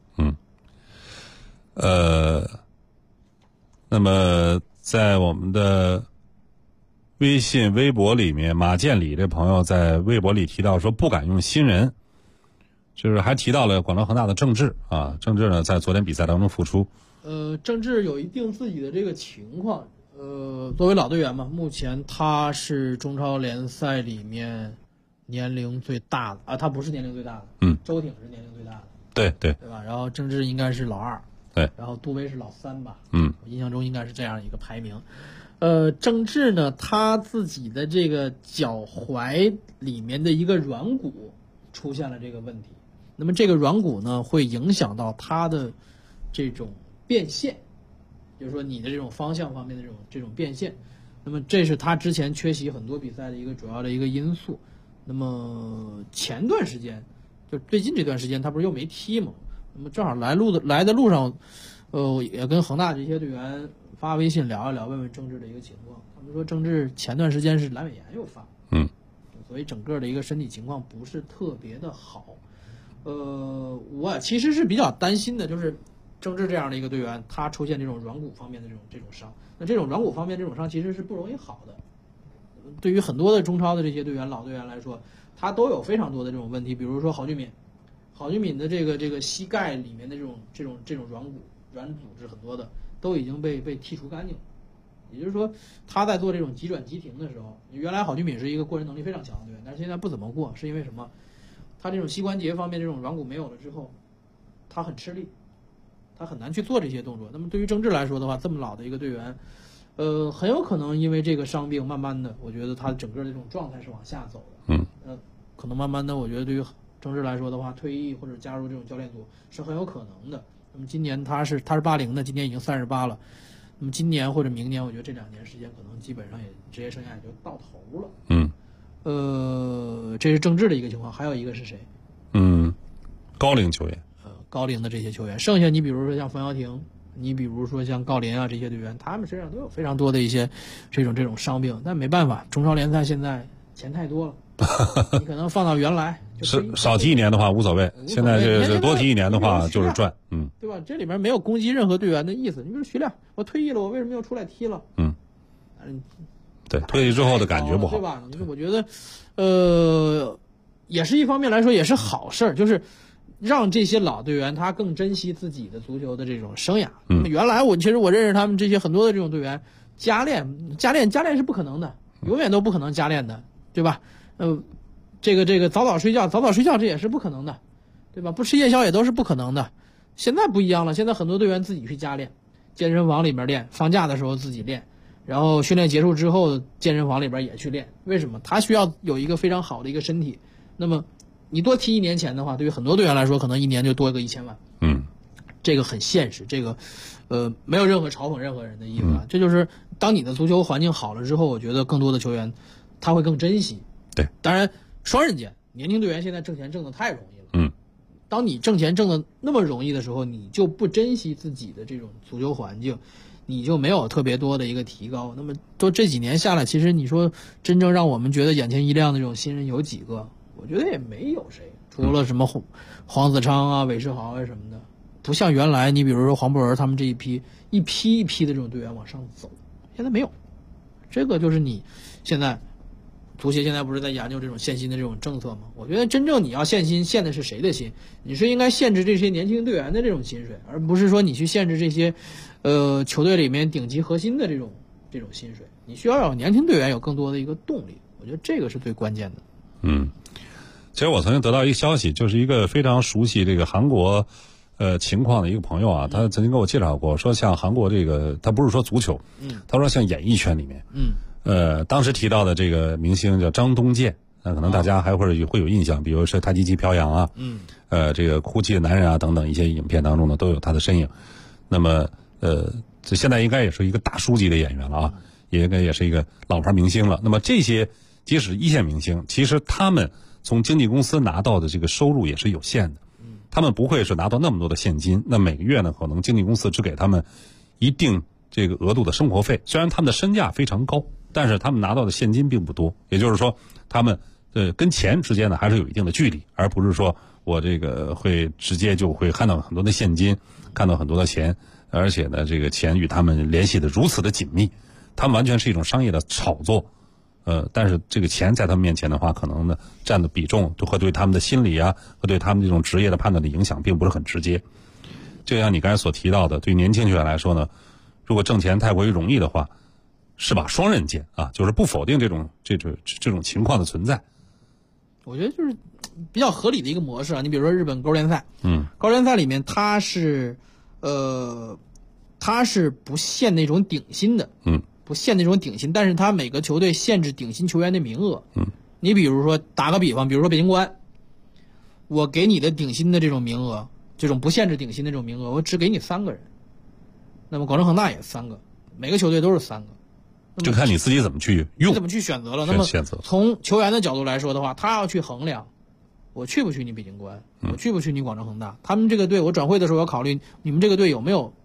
的。那么在我们的微信、微博里面，马建礼这朋友在微博里提到说不敢用新人。就是还提到了广州恒大的郑智啊，郑智呢在昨天比赛当中复出。 郑智有一定自己的这个情况，作为老队员嘛，目前他是中超联赛里面年龄最大的啊，他不是年龄最大的，周挺是年龄最大的， 对吧？然后郑智应该是老2， 对， 然后杜威是老3吧，我印象中应该是这样一个排名。郑智呢，他自己的这个脚踝里面的一个软骨出现了这个问题。那么这个软骨呢，会影响到他的这种变现，就是说你的这种方向方面的这种变现。那么这是他之前缺席很多比赛的一个主要的一个因素。那么前段时间，就最近这段时间，他不是又没踢嘛？那么正好来的路上， 也跟恒大这些队员发微信聊一聊，问问郑智的一个情况。他们说郑智前段时间是阑尾炎又发，所以整个的一个身体情况不是特别的好。我其实是比较担心的，就是郑智这样的一个队员，他出现这种软骨方面的这种伤，那这种软骨方面这种伤其实是不容易好的。对于很多的中超的这些队员、老队员来说，他都有非常多的这种问题，比如说郝俊敏的这个膝盖里面的这种软组织很多的都已经被剔除干净了。也就是说，他在做这种急转急停的时候，原来郝俊敏是一个过人能力非常强的队员，但是现在不怎么过，是因为什么？他这种膝关节方面这种软骨没有了之后，他很吃力，他很难去做这些动作。那么对于郑智来说的话，这么老的一个队员，很有可能因为这个伤病，慢慢的，我觉得他整个的这种状态是往下走的。可能慢慢的，我觉得对于郑智来说的话，退役或者加入这种教练组是很有可能的。那么今年他是80的，今年已经38了。那么今年或者明年，我觉得这2年时间可能基本上也职业生涯也就到头了。这是郑智的一个情况，还有一个是谁？ 高龄球员。 高龄的这些球员，剩下你比如说像冯潇霆，你比如说像郜林啊这些队员，他们身上都有非常多的一些这种伤病，但没办法，中超联赛现在钱太多了，你可能放到原来是少提1年的话无所谓，现在这多提1年的话就是赚， 对吧？这里面没有攻击任何队员的意思。你比如徐亮，我退役了，我为什么又出来踢了？ 对，退役之后的感觉不好， 对吧？我觉得，也是一方面来说也是好事儿，就是让这些老队员他更珍惜自己的足球的这种生涯。原来其实我认识他们这些很多的这种队员，加练是不可能的，永远都不可能加练的，对吧？这个早早睡觉这也是不可能的，对吧？不吃夜宵也都是不可能的。现在不一样了，现在很多队员自己去加练，健身房里面练，放假的时候自己练，然后训练结束之后健身房里边也去练。为什么？他需要有一个非常好的一个身体。那么你多提1年钱的话，对于很多队员来说，可能1年就多个1000万。这个很现实，这个没有任何嘲讽任何人的意思啊。这就是当你的足球环境好了之后，我觉得更多的球员他会更珍惜。 对， 当然双刃剑，年轻队员现在挣钱挣得太容易了。当你挣钱挣得那么容易的时候，你就不珍惜自己的这种足球环境，你就没有特别多的一个提高。那么都这几年下来，其实你说真正让我们觉得眼前一亮的这种新人有几个？我觉得也没有谁，除了什么黄子昌啊、韦世豪啊什么的，不像原来你比如说黄博文他们这一批一批的这种队员往上走，现在没有。这个就是你现在足协现在不是在研究这种限薪的这种政策吗？我觉得真正你要限薪，限的是谁的薪？你是应该限制这些年轻队员的这种薪水，而不是说你去限制这些球队里面顶级核心的这种薪水。你需要有年轻队员有更多的一个动力，我觉得这个是最关键的。 其实我曾经得到一个消息，就是一个非常熟悉这个韩国情况的一个朋友啊，他曾经给我介绍过，说像韩国这个，他不是说足球，他说像演艺圈里面，当时提到的这个明星叫张东健，可能大家还会有印象，比如说《太极旗飘扬》啊，这个《哭泣的男人》啊等等一些影片当中呢都有他的身影。那么这现在应该也是一个大叔级的演员了啊，也应该也是一个老牌明星了。那么这些即使一线明星，其实他们从经纪公司拿到的这个收入也是有限的，他们不会是拿到那么多的现金，那每个月呢可能经纪公司只给他们一定这个额度的生活费，虽然他们的身价非常高，但是他们拿到的现金并不多，也就是说他们跟钱之间呢还是有一定的距离，而不是说我这个会直接就会看到很多的现金，看到很多的钱，而且呢这个钱与他们联系的如此的紧密，他们完全是一种商业的炒作。但是这个钱在他们面前的话，可能呢占的比重和对他们的心理啊，和对他们这种职业的判断的影响并不是很直接。就像你刚才所提到的，对年轻球员来说呢，如果挣钱太过于容易的话，是把双刃剑啊，就是不否定这种情况的存在。 我觉得就是比较合理的一个模式啊。你比如说日本高联赛，高联赛里面它是不限那种顶薪的，不限那种顶薪，但是他每个球队限制顶薪球员的名额。你比如说打个比方，比如说北京国安，我给你的顶薪的这种名额，这种不限制顶薪的这种名额，我只给你3个人。那么广州恒大也3个，每个球队都是3个， 就看你自己怎么去用， 你怎么去选择了。那么从球员的角度来说的话，他要去衡量，我去不去你北京国安，我去不去你广州恒大，他们这个队我转会的时候要考虑你们这个队有没有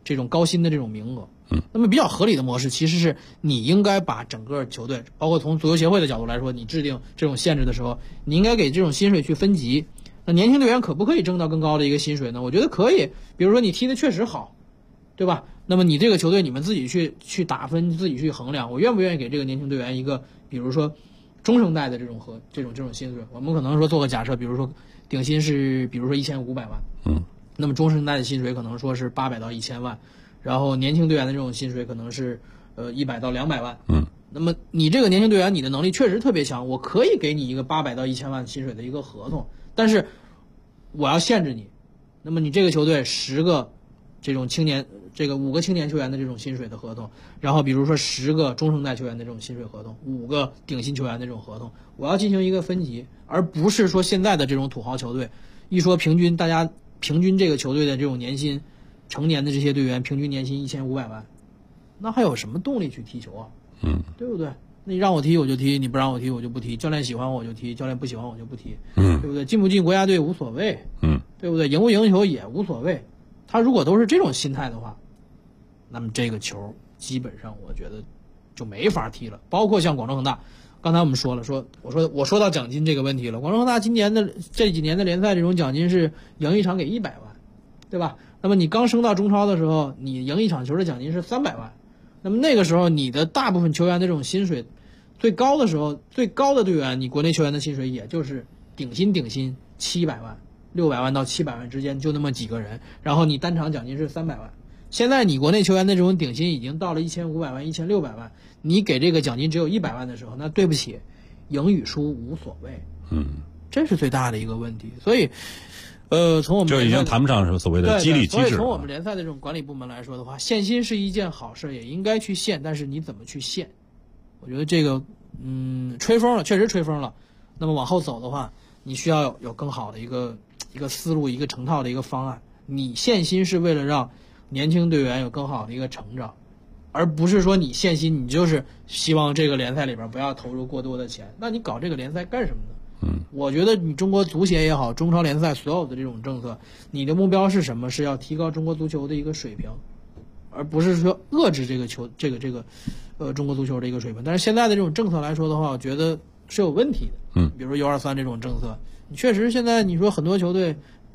这种高薪的这种名额。那么比较合理的模式其实是你应该把整个球队，包括从足球协会的角度来说，你制定这种限制的时候，你应该给这种薪水去分级。那年轻队员可不可以挣到更高的一个薪水呢？我觉得可以。比如说你踢得确实好，对吧？那么你这个球队你们自己去打分，自己去衡量，我愿不愿意给这个年轻队员一个，比如说中生代的这种薪水。我们可能说做个假设，比如说顶薪是比如说1500万，那么中生代的薪水可能说是800到1000万，然后年轻队员的这种薪水可能是100到200万。那么你这个年轻队员你的能力确实特别强，我可以给你一个800到1000万薪水的一个合同，但是我要限制你。那么你这个球队10个这种青年，这个5个青年球员的这种薪水的合同，然后比如说10个中生代球员的这种薪水合同，5个顶薪球员的这种合同，我要进行一个分级，而不是说现在的这种土豪球队，一说大家平均这个球队的这种年薪，成年的这些队员平均年薪1500万，那还有什么动力去踢球啊？对不对？那你让我踢我就踢，你不让我踢我就不踢，教练喜欢我就踢，教练不喜欢我就不踢，对不对？进不进国家队无所谓，对不对？赢不赢球也无所谓。他如果都是这种心态的话，那么这个球基本上我觉得就没法踢了。包括像广州恒大，刚才我们说了，我说到奖金这个问题了。广州恒大今年的这几年的联赛这种奖金是赢一场给100万，对吧？那么你刚升到中超的时候，你赢一场球的奖金是300万。那么那个时候你的大部分球员的这种薪水，最高的时候，最高的队员，你国内球员的薪水也就是顶薪700万，600万到700万之间就那么几个人，然后你单场奖金是300万。现在你国内球员的这种顶薪已经到了1500万、1600万，你给这个奖金只有100万的时候，那对不起，赢与输无所谓。这是最大的一个问题。所以从我们就已经谈不上所谓的激励机制。 所以从我们联赛的这种管理部门来说的话，限薪是一件好事，也应该去限，但是你怎么去限？我觉得这个吹风了，确实吹风了。那么往后走的话，你需要有更好的一个思路，一个成套的一个方案。你限薪是为了让年轻队员有更好的一个成长，而不是说你限薪，你就是希望这个联赛里边不要投入过多的钱。那你搞这个联赛干什么呢？我觉得你中国足协也好，中超联赛所有的这种政策，你的目标是什么？是要提高中国足球的一个水平，而不是说遏制中国足球的一个水平。但是现在的这种政策来说的话，我觉得是有问题的。比如说U23这种政策，你确实现在你说很多球队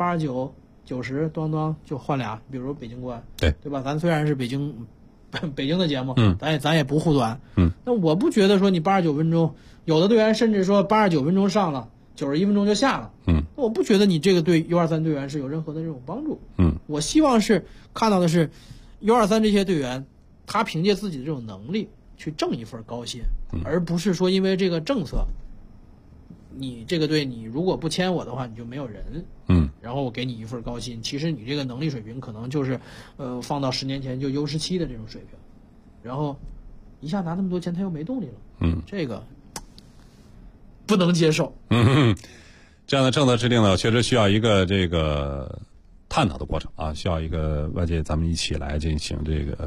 89、90咣就换俩，比如北京国安，对吧？咱虽然是北京的节目，咱也不护短。那我不觉得说你89分钟，有的队员甚至说89分钟上了，91分钟就下了。那我不觉得你这个对 U23 队员是有任何的这种帮助。我希望是看到的是 U23 这些队员，他凭借自己的这种能力去挣一份高薪，而不是说因为这个政策，你这个队你如果不签我的话，你就没有人。然后我给你一份高薪，其实你这个能力水平可能就是放到10年前就 U17的这种水平，然后一下拿那么多钱他又没动力了。这个不能接受。 这样的政策制定呢，确实需要一个这个探讨的过程啊，需要一个外界咱们一起来进行这个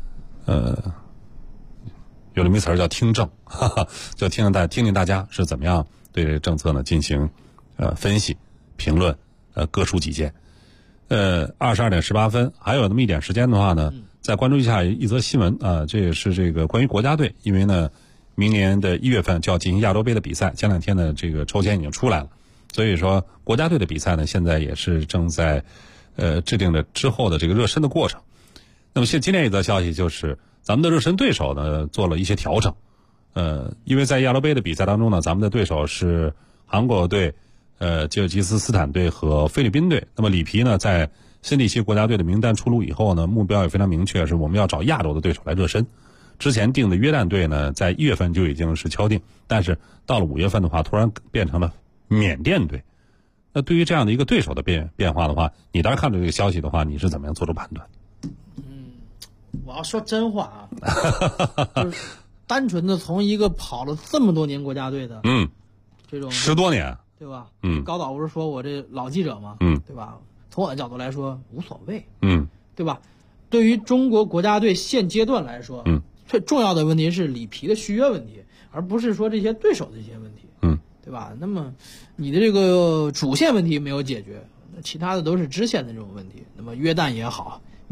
有这么一词儿叫听政，就听听大家是怎么样对这个政策呢进行分析、评论，各抒己见。22点18分，还有那么一点时间的话呢，再关注一下一则新闻啊，这也是这个关于国家队，因为呢，明年的1月份就要进行亚洲杯的比赛，前2天呢这个抽签已经出来了，所以说国家队的比赛呢，现在也是正在制定着之后的这个热身的过程。那么今天一则消息就是咱们的热身对手呢做了一些调整，因为在亚洲杯的比赛当中呢，咱们的对手是韩国队、吉尔吉斯坦队和菲律宾队。那么里皮呢，在新地区国家队的名单出炉以后呢，目标也非常明确，是我们要找亚洲的对手来热身。之前定的约旦队呢，在1月份就已经是敲定，但是到了5月份的话，突然变成了缅甸队。那对于这样的一个对手的变化的话，你当时看到这个消息的话，你是怎么样做出判断？ 我要说真话啊，就是单纯的从一个跑了这么多年国家队的，这种 10多年， 对吧？高导不是说我这老记者嘛，对吧？从我的角度来说无所谓，对吧？对于中国国家队现阶段来说，最重要的问题是里皮的续约问题，而不是说这些对手的这些问题，对吧？那么你的这个主线问题没有解决，那其他的都是支线的这种问题。那么约旦也好，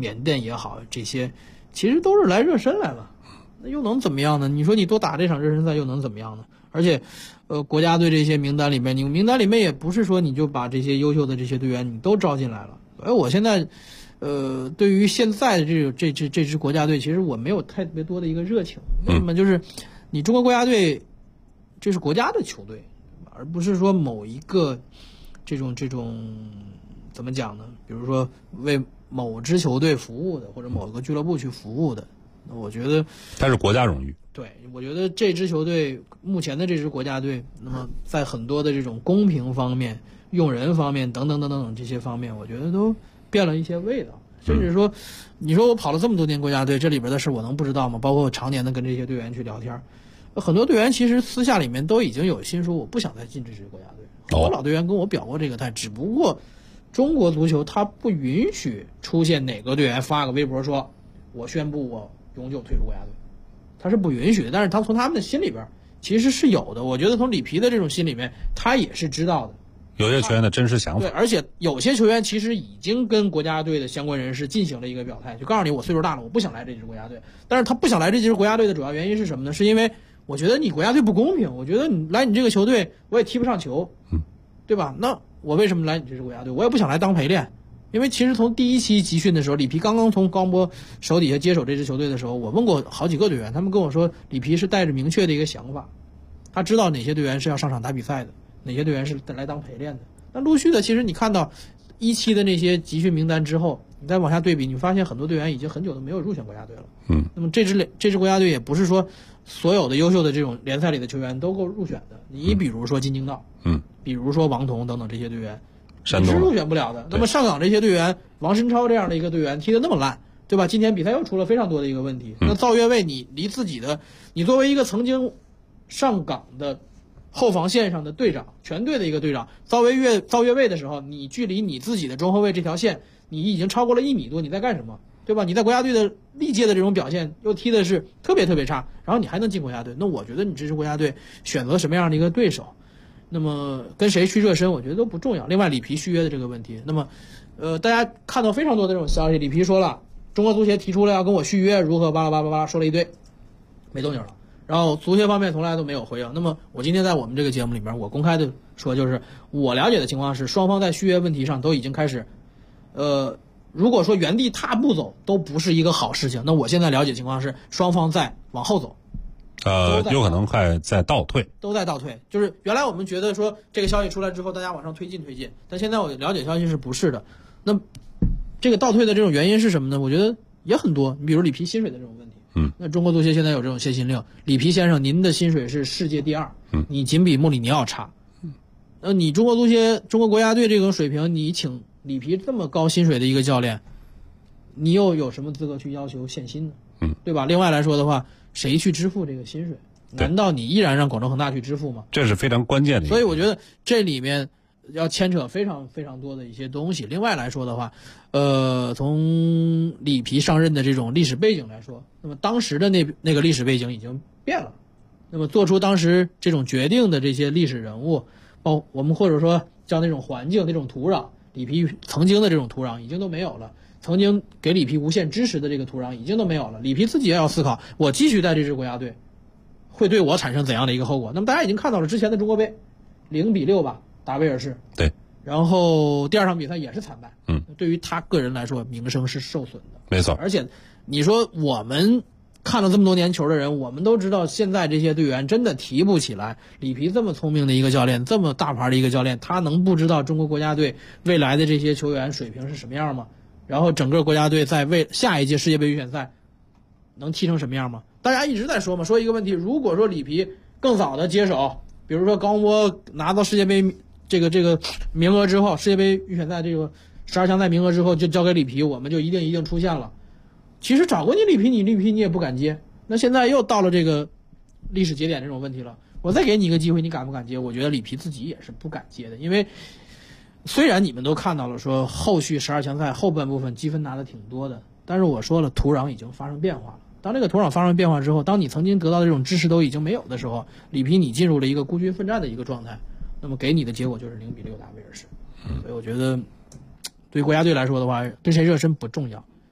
缅甸也好，这些其实都是来热身来了，那又能怎么样呢？你说你多打这场热身赛又能怎么样呢？而且，国家队这些名单里面，你名单里面也不是说你就把这些优秀的这些队员你都招进来了。我现在，对于现在的这支国家队，其实我没有特别多的一个热情。为什么？就是你中国国家队，这是国家的球队，而不是说某一个这种怎么讲呢？比如说为某支球队服务的，或者某个俱乐部去服务的。那我觉得它是国家荣誉。 对，我觉得这支球队目前的这支国家队，那么在很多的这种公平方面、用人方面等等等等这些方面，我觉得都变了一些味道。甚至说，你说我跑了这么多年国家队，这里边的事我能不知道吗？包括我常年的跟这些队员去聊天，很多队员其实私下里面都已经有心说，我不想再进这支国家队。很多老队员跟我表过这个态，只不过中国足球它不允许出现哪个队员发个微博说，我宣布我永久退出国家队。他是不允许的，但是他从他们的心里边其实是有的。我觉得从里皮的这种心里面，他也是知道的。 有些球员的真实想法。 对，而且有些球员其实已经跟国家队的相关人士进行了一个表态，就告诉你我岁数大了，我不想来这支国家队。但是他不想来这支国家队的主要原因是什么呢？是因为我觉得你国家队不公平，我觉得你来你这个球队我也踢不上球，对吧？那我为什么来你这支国家队？我也不想来当陪练。因为其实从第一期集训的时候，里皮刚刚从高洪波手底下接手这支球队的时候，我问过好几个队员，他们跟我说，里皮是带着明确的一个想法，他知道哪些队员是要上场打比赛的，哪些队员是来当陪练的。那陆续的，其实你看到一期的那些集训名单之后，你再往下对比，你发现很多队员已经很久都没有入选国家队了。那么这支国家队也不是说所有的优秀的这种联赛里的球员都够入选的。你比如说金京道，比如说王彤等等这些队员。你是入选不了的。那么上港这些队员，王申超这样的一个队员踢得那么烂，对吧？今天比赛又出了非常多的一个问题。那赵越位，你离自己的，你作为一个曾经上港的后防线上的队长，全队的一个队长，赵越位的时候，你距离你自己的中后卫这条线，你已经超过了1米多，你在干什么？对吧？你在国家队的历届的这种表现又踢的是特别特别差，然后你还能进国家队，那我觉得你这支国家队选择什么样的一个对手？那么跟谁去热身，我觉得都不重要。另外，里皮续约的这个问题，那么，大家看到非常多的这种消息，里皮说了，中国足协提出了要跟我续约，如何巴拉巴拉巴拉，说了一堆，没动静了。然后足协方面从来都没有回应。那么我今天在我们这个节目里面，我公开的说，就是我了解的情况是，双方在续约问题上都已经开始，如果说原地踏步走都不是一个好事情，那我现在了解情况是，双方在往后走。 有可能还在倒退， 都在倒退。就是原来我们觉得说这个消息出来之后，大家往上推进，但现在我了解消息是不是的。那这个倒退的这种原因是什么呢？我觉得也很多。你比如里皮薪水的这种问题，那中国足协现在有这种限薪令，里皮先生，您的薪水是世界第2，你仅比穆里尼奥差。你中国足协、中国国家队这种水平，你请里皮这么高薪水的一个教练，你又有什么资格去要求限薪呢？对吧？另外来说的话，谁去支付这个薪水？难道你依然让广州恒大去支付吗？ 这是非常关键的。 所以我觉得这里面要牵扯非常非常多的一些东西。另外来说的话，从里皮上任的这种历史背景来说，那么当时的那个历史背景已经变了。那么做出当时这种决定的这些历史人物，我们或者说叫那种环境、那种土壤，里皮曾经的这种土壤已经都没有了。曾经给里皮无限支持的这个土壤已经都没有了，里皮自己也要思考，我继续在这支国家队会对我产生怎样的一个后果。那么大家已经看到了之前的中国杯0-6吧，打威尔士， 对， 然后第2场比赛也是惨败，对于他个人来说名声是受损的， 没错。 而且你说我们看了这么多年球的人，我们都知道现在这些队员真的提不起来。里皮这么聪明的一个教练，这么大牌的一个教练，他能不知道中国国家队未来的这些球员水平是什么样吗？然后整个国家队在下一届世界杯预选赛能踢成什么样吗？大家一直在说嘛，说一个问题，如果说里皮更早的接手，比如说高洪波拿到世界杯这个名额之后，世界杯预选赛这个12强赛名额之后就交给里皮，我们就一定出现了。其实找过你里皮你也不敢接，那现在又到了这个历史节点这种问题了，我再给你一个机会，你敢不敢接？我觉得里皮自己也是不敢接的，因为虽然你们都看到了说后续12强赛后半部分积分拿的挺多的，但是我说了，土壤已经发生变化了。当这个土壤发生变化之后，当你曾经得到的这种支持都已经没有的时候，里皮你进入了一个孤军奋战的一个状态，那么给你的结果就是0-6打威尔士。所以我觉得对国家队来说的话，对谁热身不重要，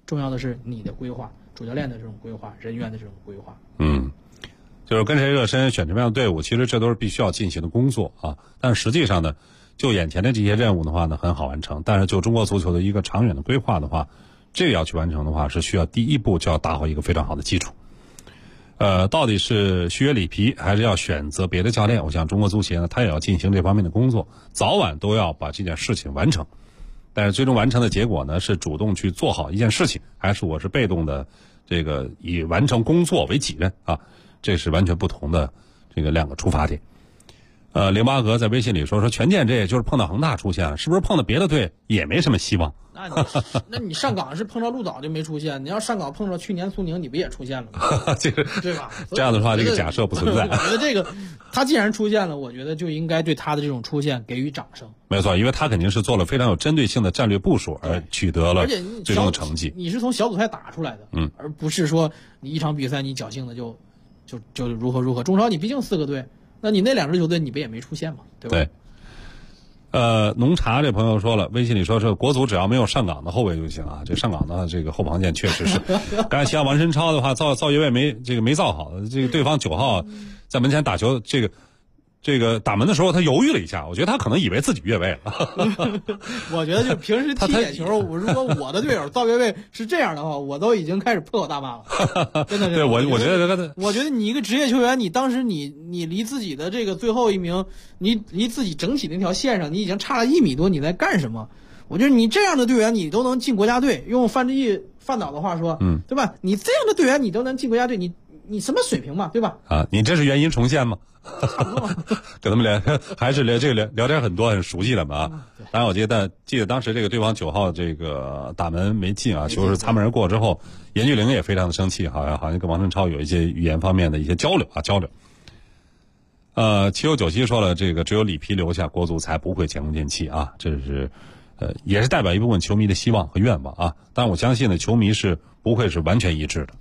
重要的是你的规划，主教练的这种规划，人员的这种规划。 就是跟谁热身，选什么样的队伍，其实这都是必须要进行的工作啊。但实际上呢，就眼前的这些任务的话呢，很好完成。但是就中国足球的一个长远的规划的话，这个要去完成的话，是需要第一步就要打好一个非常好的基础。到底是续约里皮，还是要选择别的教练？我想中国足协呢，他也要进行这方面的工作，早晚都要把这件事情完成。但是最终完成的结果呢，是主动去做好一件事情，还是我是被动的这个以完成工作为己任啊？这是完全不同的这个两个出发点。凌巴格在微信里说权健这也就是碰到恒大出现了，是不是碰到别的队也没什么希望？ 那你上港是碰到鹿岛就没出现，你要上港碰到去年苏宁，你不也出现了吗？ 这个对吧？ 这样的话，这个假设不存在。 我觉得这个他既然出现了，我觉得就应该对他的这种出现给予掌声。 没错，因为他肯定是做了非常有针对性的战略部署，而取得了最终的成绩。 你是从小组赛打出来的，而不是说你一场比赛你侥幸的就如何。中超你毕竟4个队，那你那2支球队你不也没出现吗？对吧？ 对。农茶这朋友说了，微信里说是国足只要没有上港的后卫就行啊。这上港的这个后防线确实是，刚才提到王申超的话，造越位没造好，这个对方9号在门前打球，这个打门的时候他犹豫了一下，我觉得他可能以为自己越位了。 我觉得就平时踢野球，如果我的队友造越位是这样的话，我都已经开始破口大骂了。真的是。 对，我觉得你一个职业球员，你当时你离自己的这个最后一名，你离自己整体那条线上，你已经差了1米多，你在干什么？我觉得你这样的队员，你都能进国家队。用范志毅范导的话说，对吧？你这样的队员，你都能进国家队，你什么水平嘛，对吧？ 啊，你这是原因重现吗？跟他们聊，还是聊天很多，很熟悉了嘛啊。当然，我记得当时这个对方9号这个打门没进啊，球是擦门而过之后，严巨灵也非常的生气，好像跟王申超有一些语言方面的一些交流。7997说了，这个只有里皮留下，国足才不会前功尽弃啊，这是也是代表一部分球迷的希望和愿望啊。当然，我相信呢，球迷是不会是完全一致的。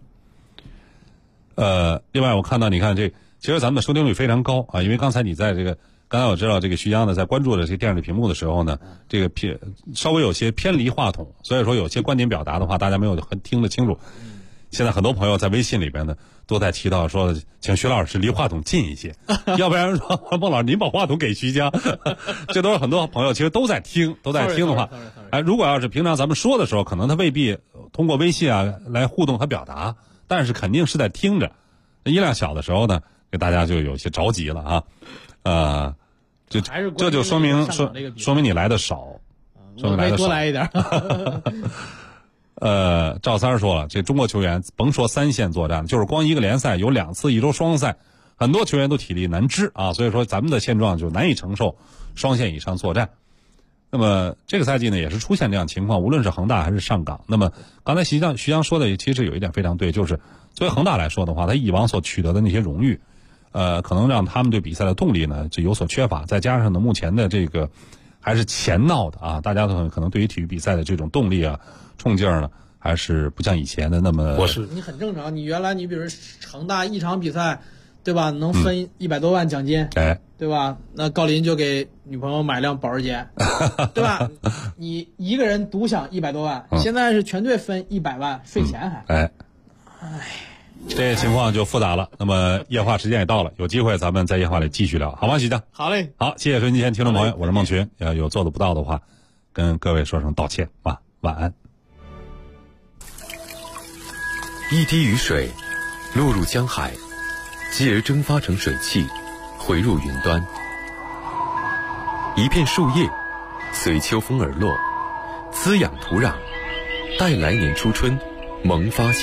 另外我看到你看其实咱们的收听率非常高啊，因为刚才我知道这个徐江呢在关注的这个电视屏幕的时候呢，这个稍微有些偏离话筒，所以说有些观点表达的话大家没有很听得清楚。现在很多朋友在微信里边呢都在提到说，请徐老师离话筒近一些，要不然说孟老师您把话筒给徐江。这都是很多朋友其实都在听的话，如果要是平常咱们说的时候，可能他未必通过微信啊来互动和表达，但是肯定是在听着。音量小的时候呢，给大家就有些着急了啊。这就说明你来的少，说明来的少。 多来一点。 赵三说了，这中国球员甭说3线作战，就是光一个联赛有2次1周双赛，很多球员都体力难支啊，所以说咱们的现状就难以承受双线以上作战。那么这个赛季呢，也是出现这样情况，无论是恒大还是上港。那么刚才徐江说的其实有一点非常对，就是作为恒大来说的话，他以往所取得的那些荣誉，可能让他们对比赛的动力呢就有所缺乏，再加上呢目前的这个还是钱闹的啊，大家都可能对于体育比赛的这种动力啊、冲劲儿呢，还是不像以前的那么。 你很正常，你原来你比如恒大一场比赛，对吧？能分100多万奖金，对吧？那郜林就给女朋友买辆保时捷，对吧？你一个人独享100多万，现在是全队分100万，税前还。 这情况就复杂了。那么夜话时间也到了，有机会咱们在夜话里继续聊，好吗？徐江， 好嘞， 好，谢谢收音机前听众朋友，我是孟群。有做的不到的话，跟各位说声道歉啊，晚安。 一滴雨水落入江海，继而蒸发成水汽，回入云端。一片树叶随秋风而落，滋养土壤，待来年初春萌发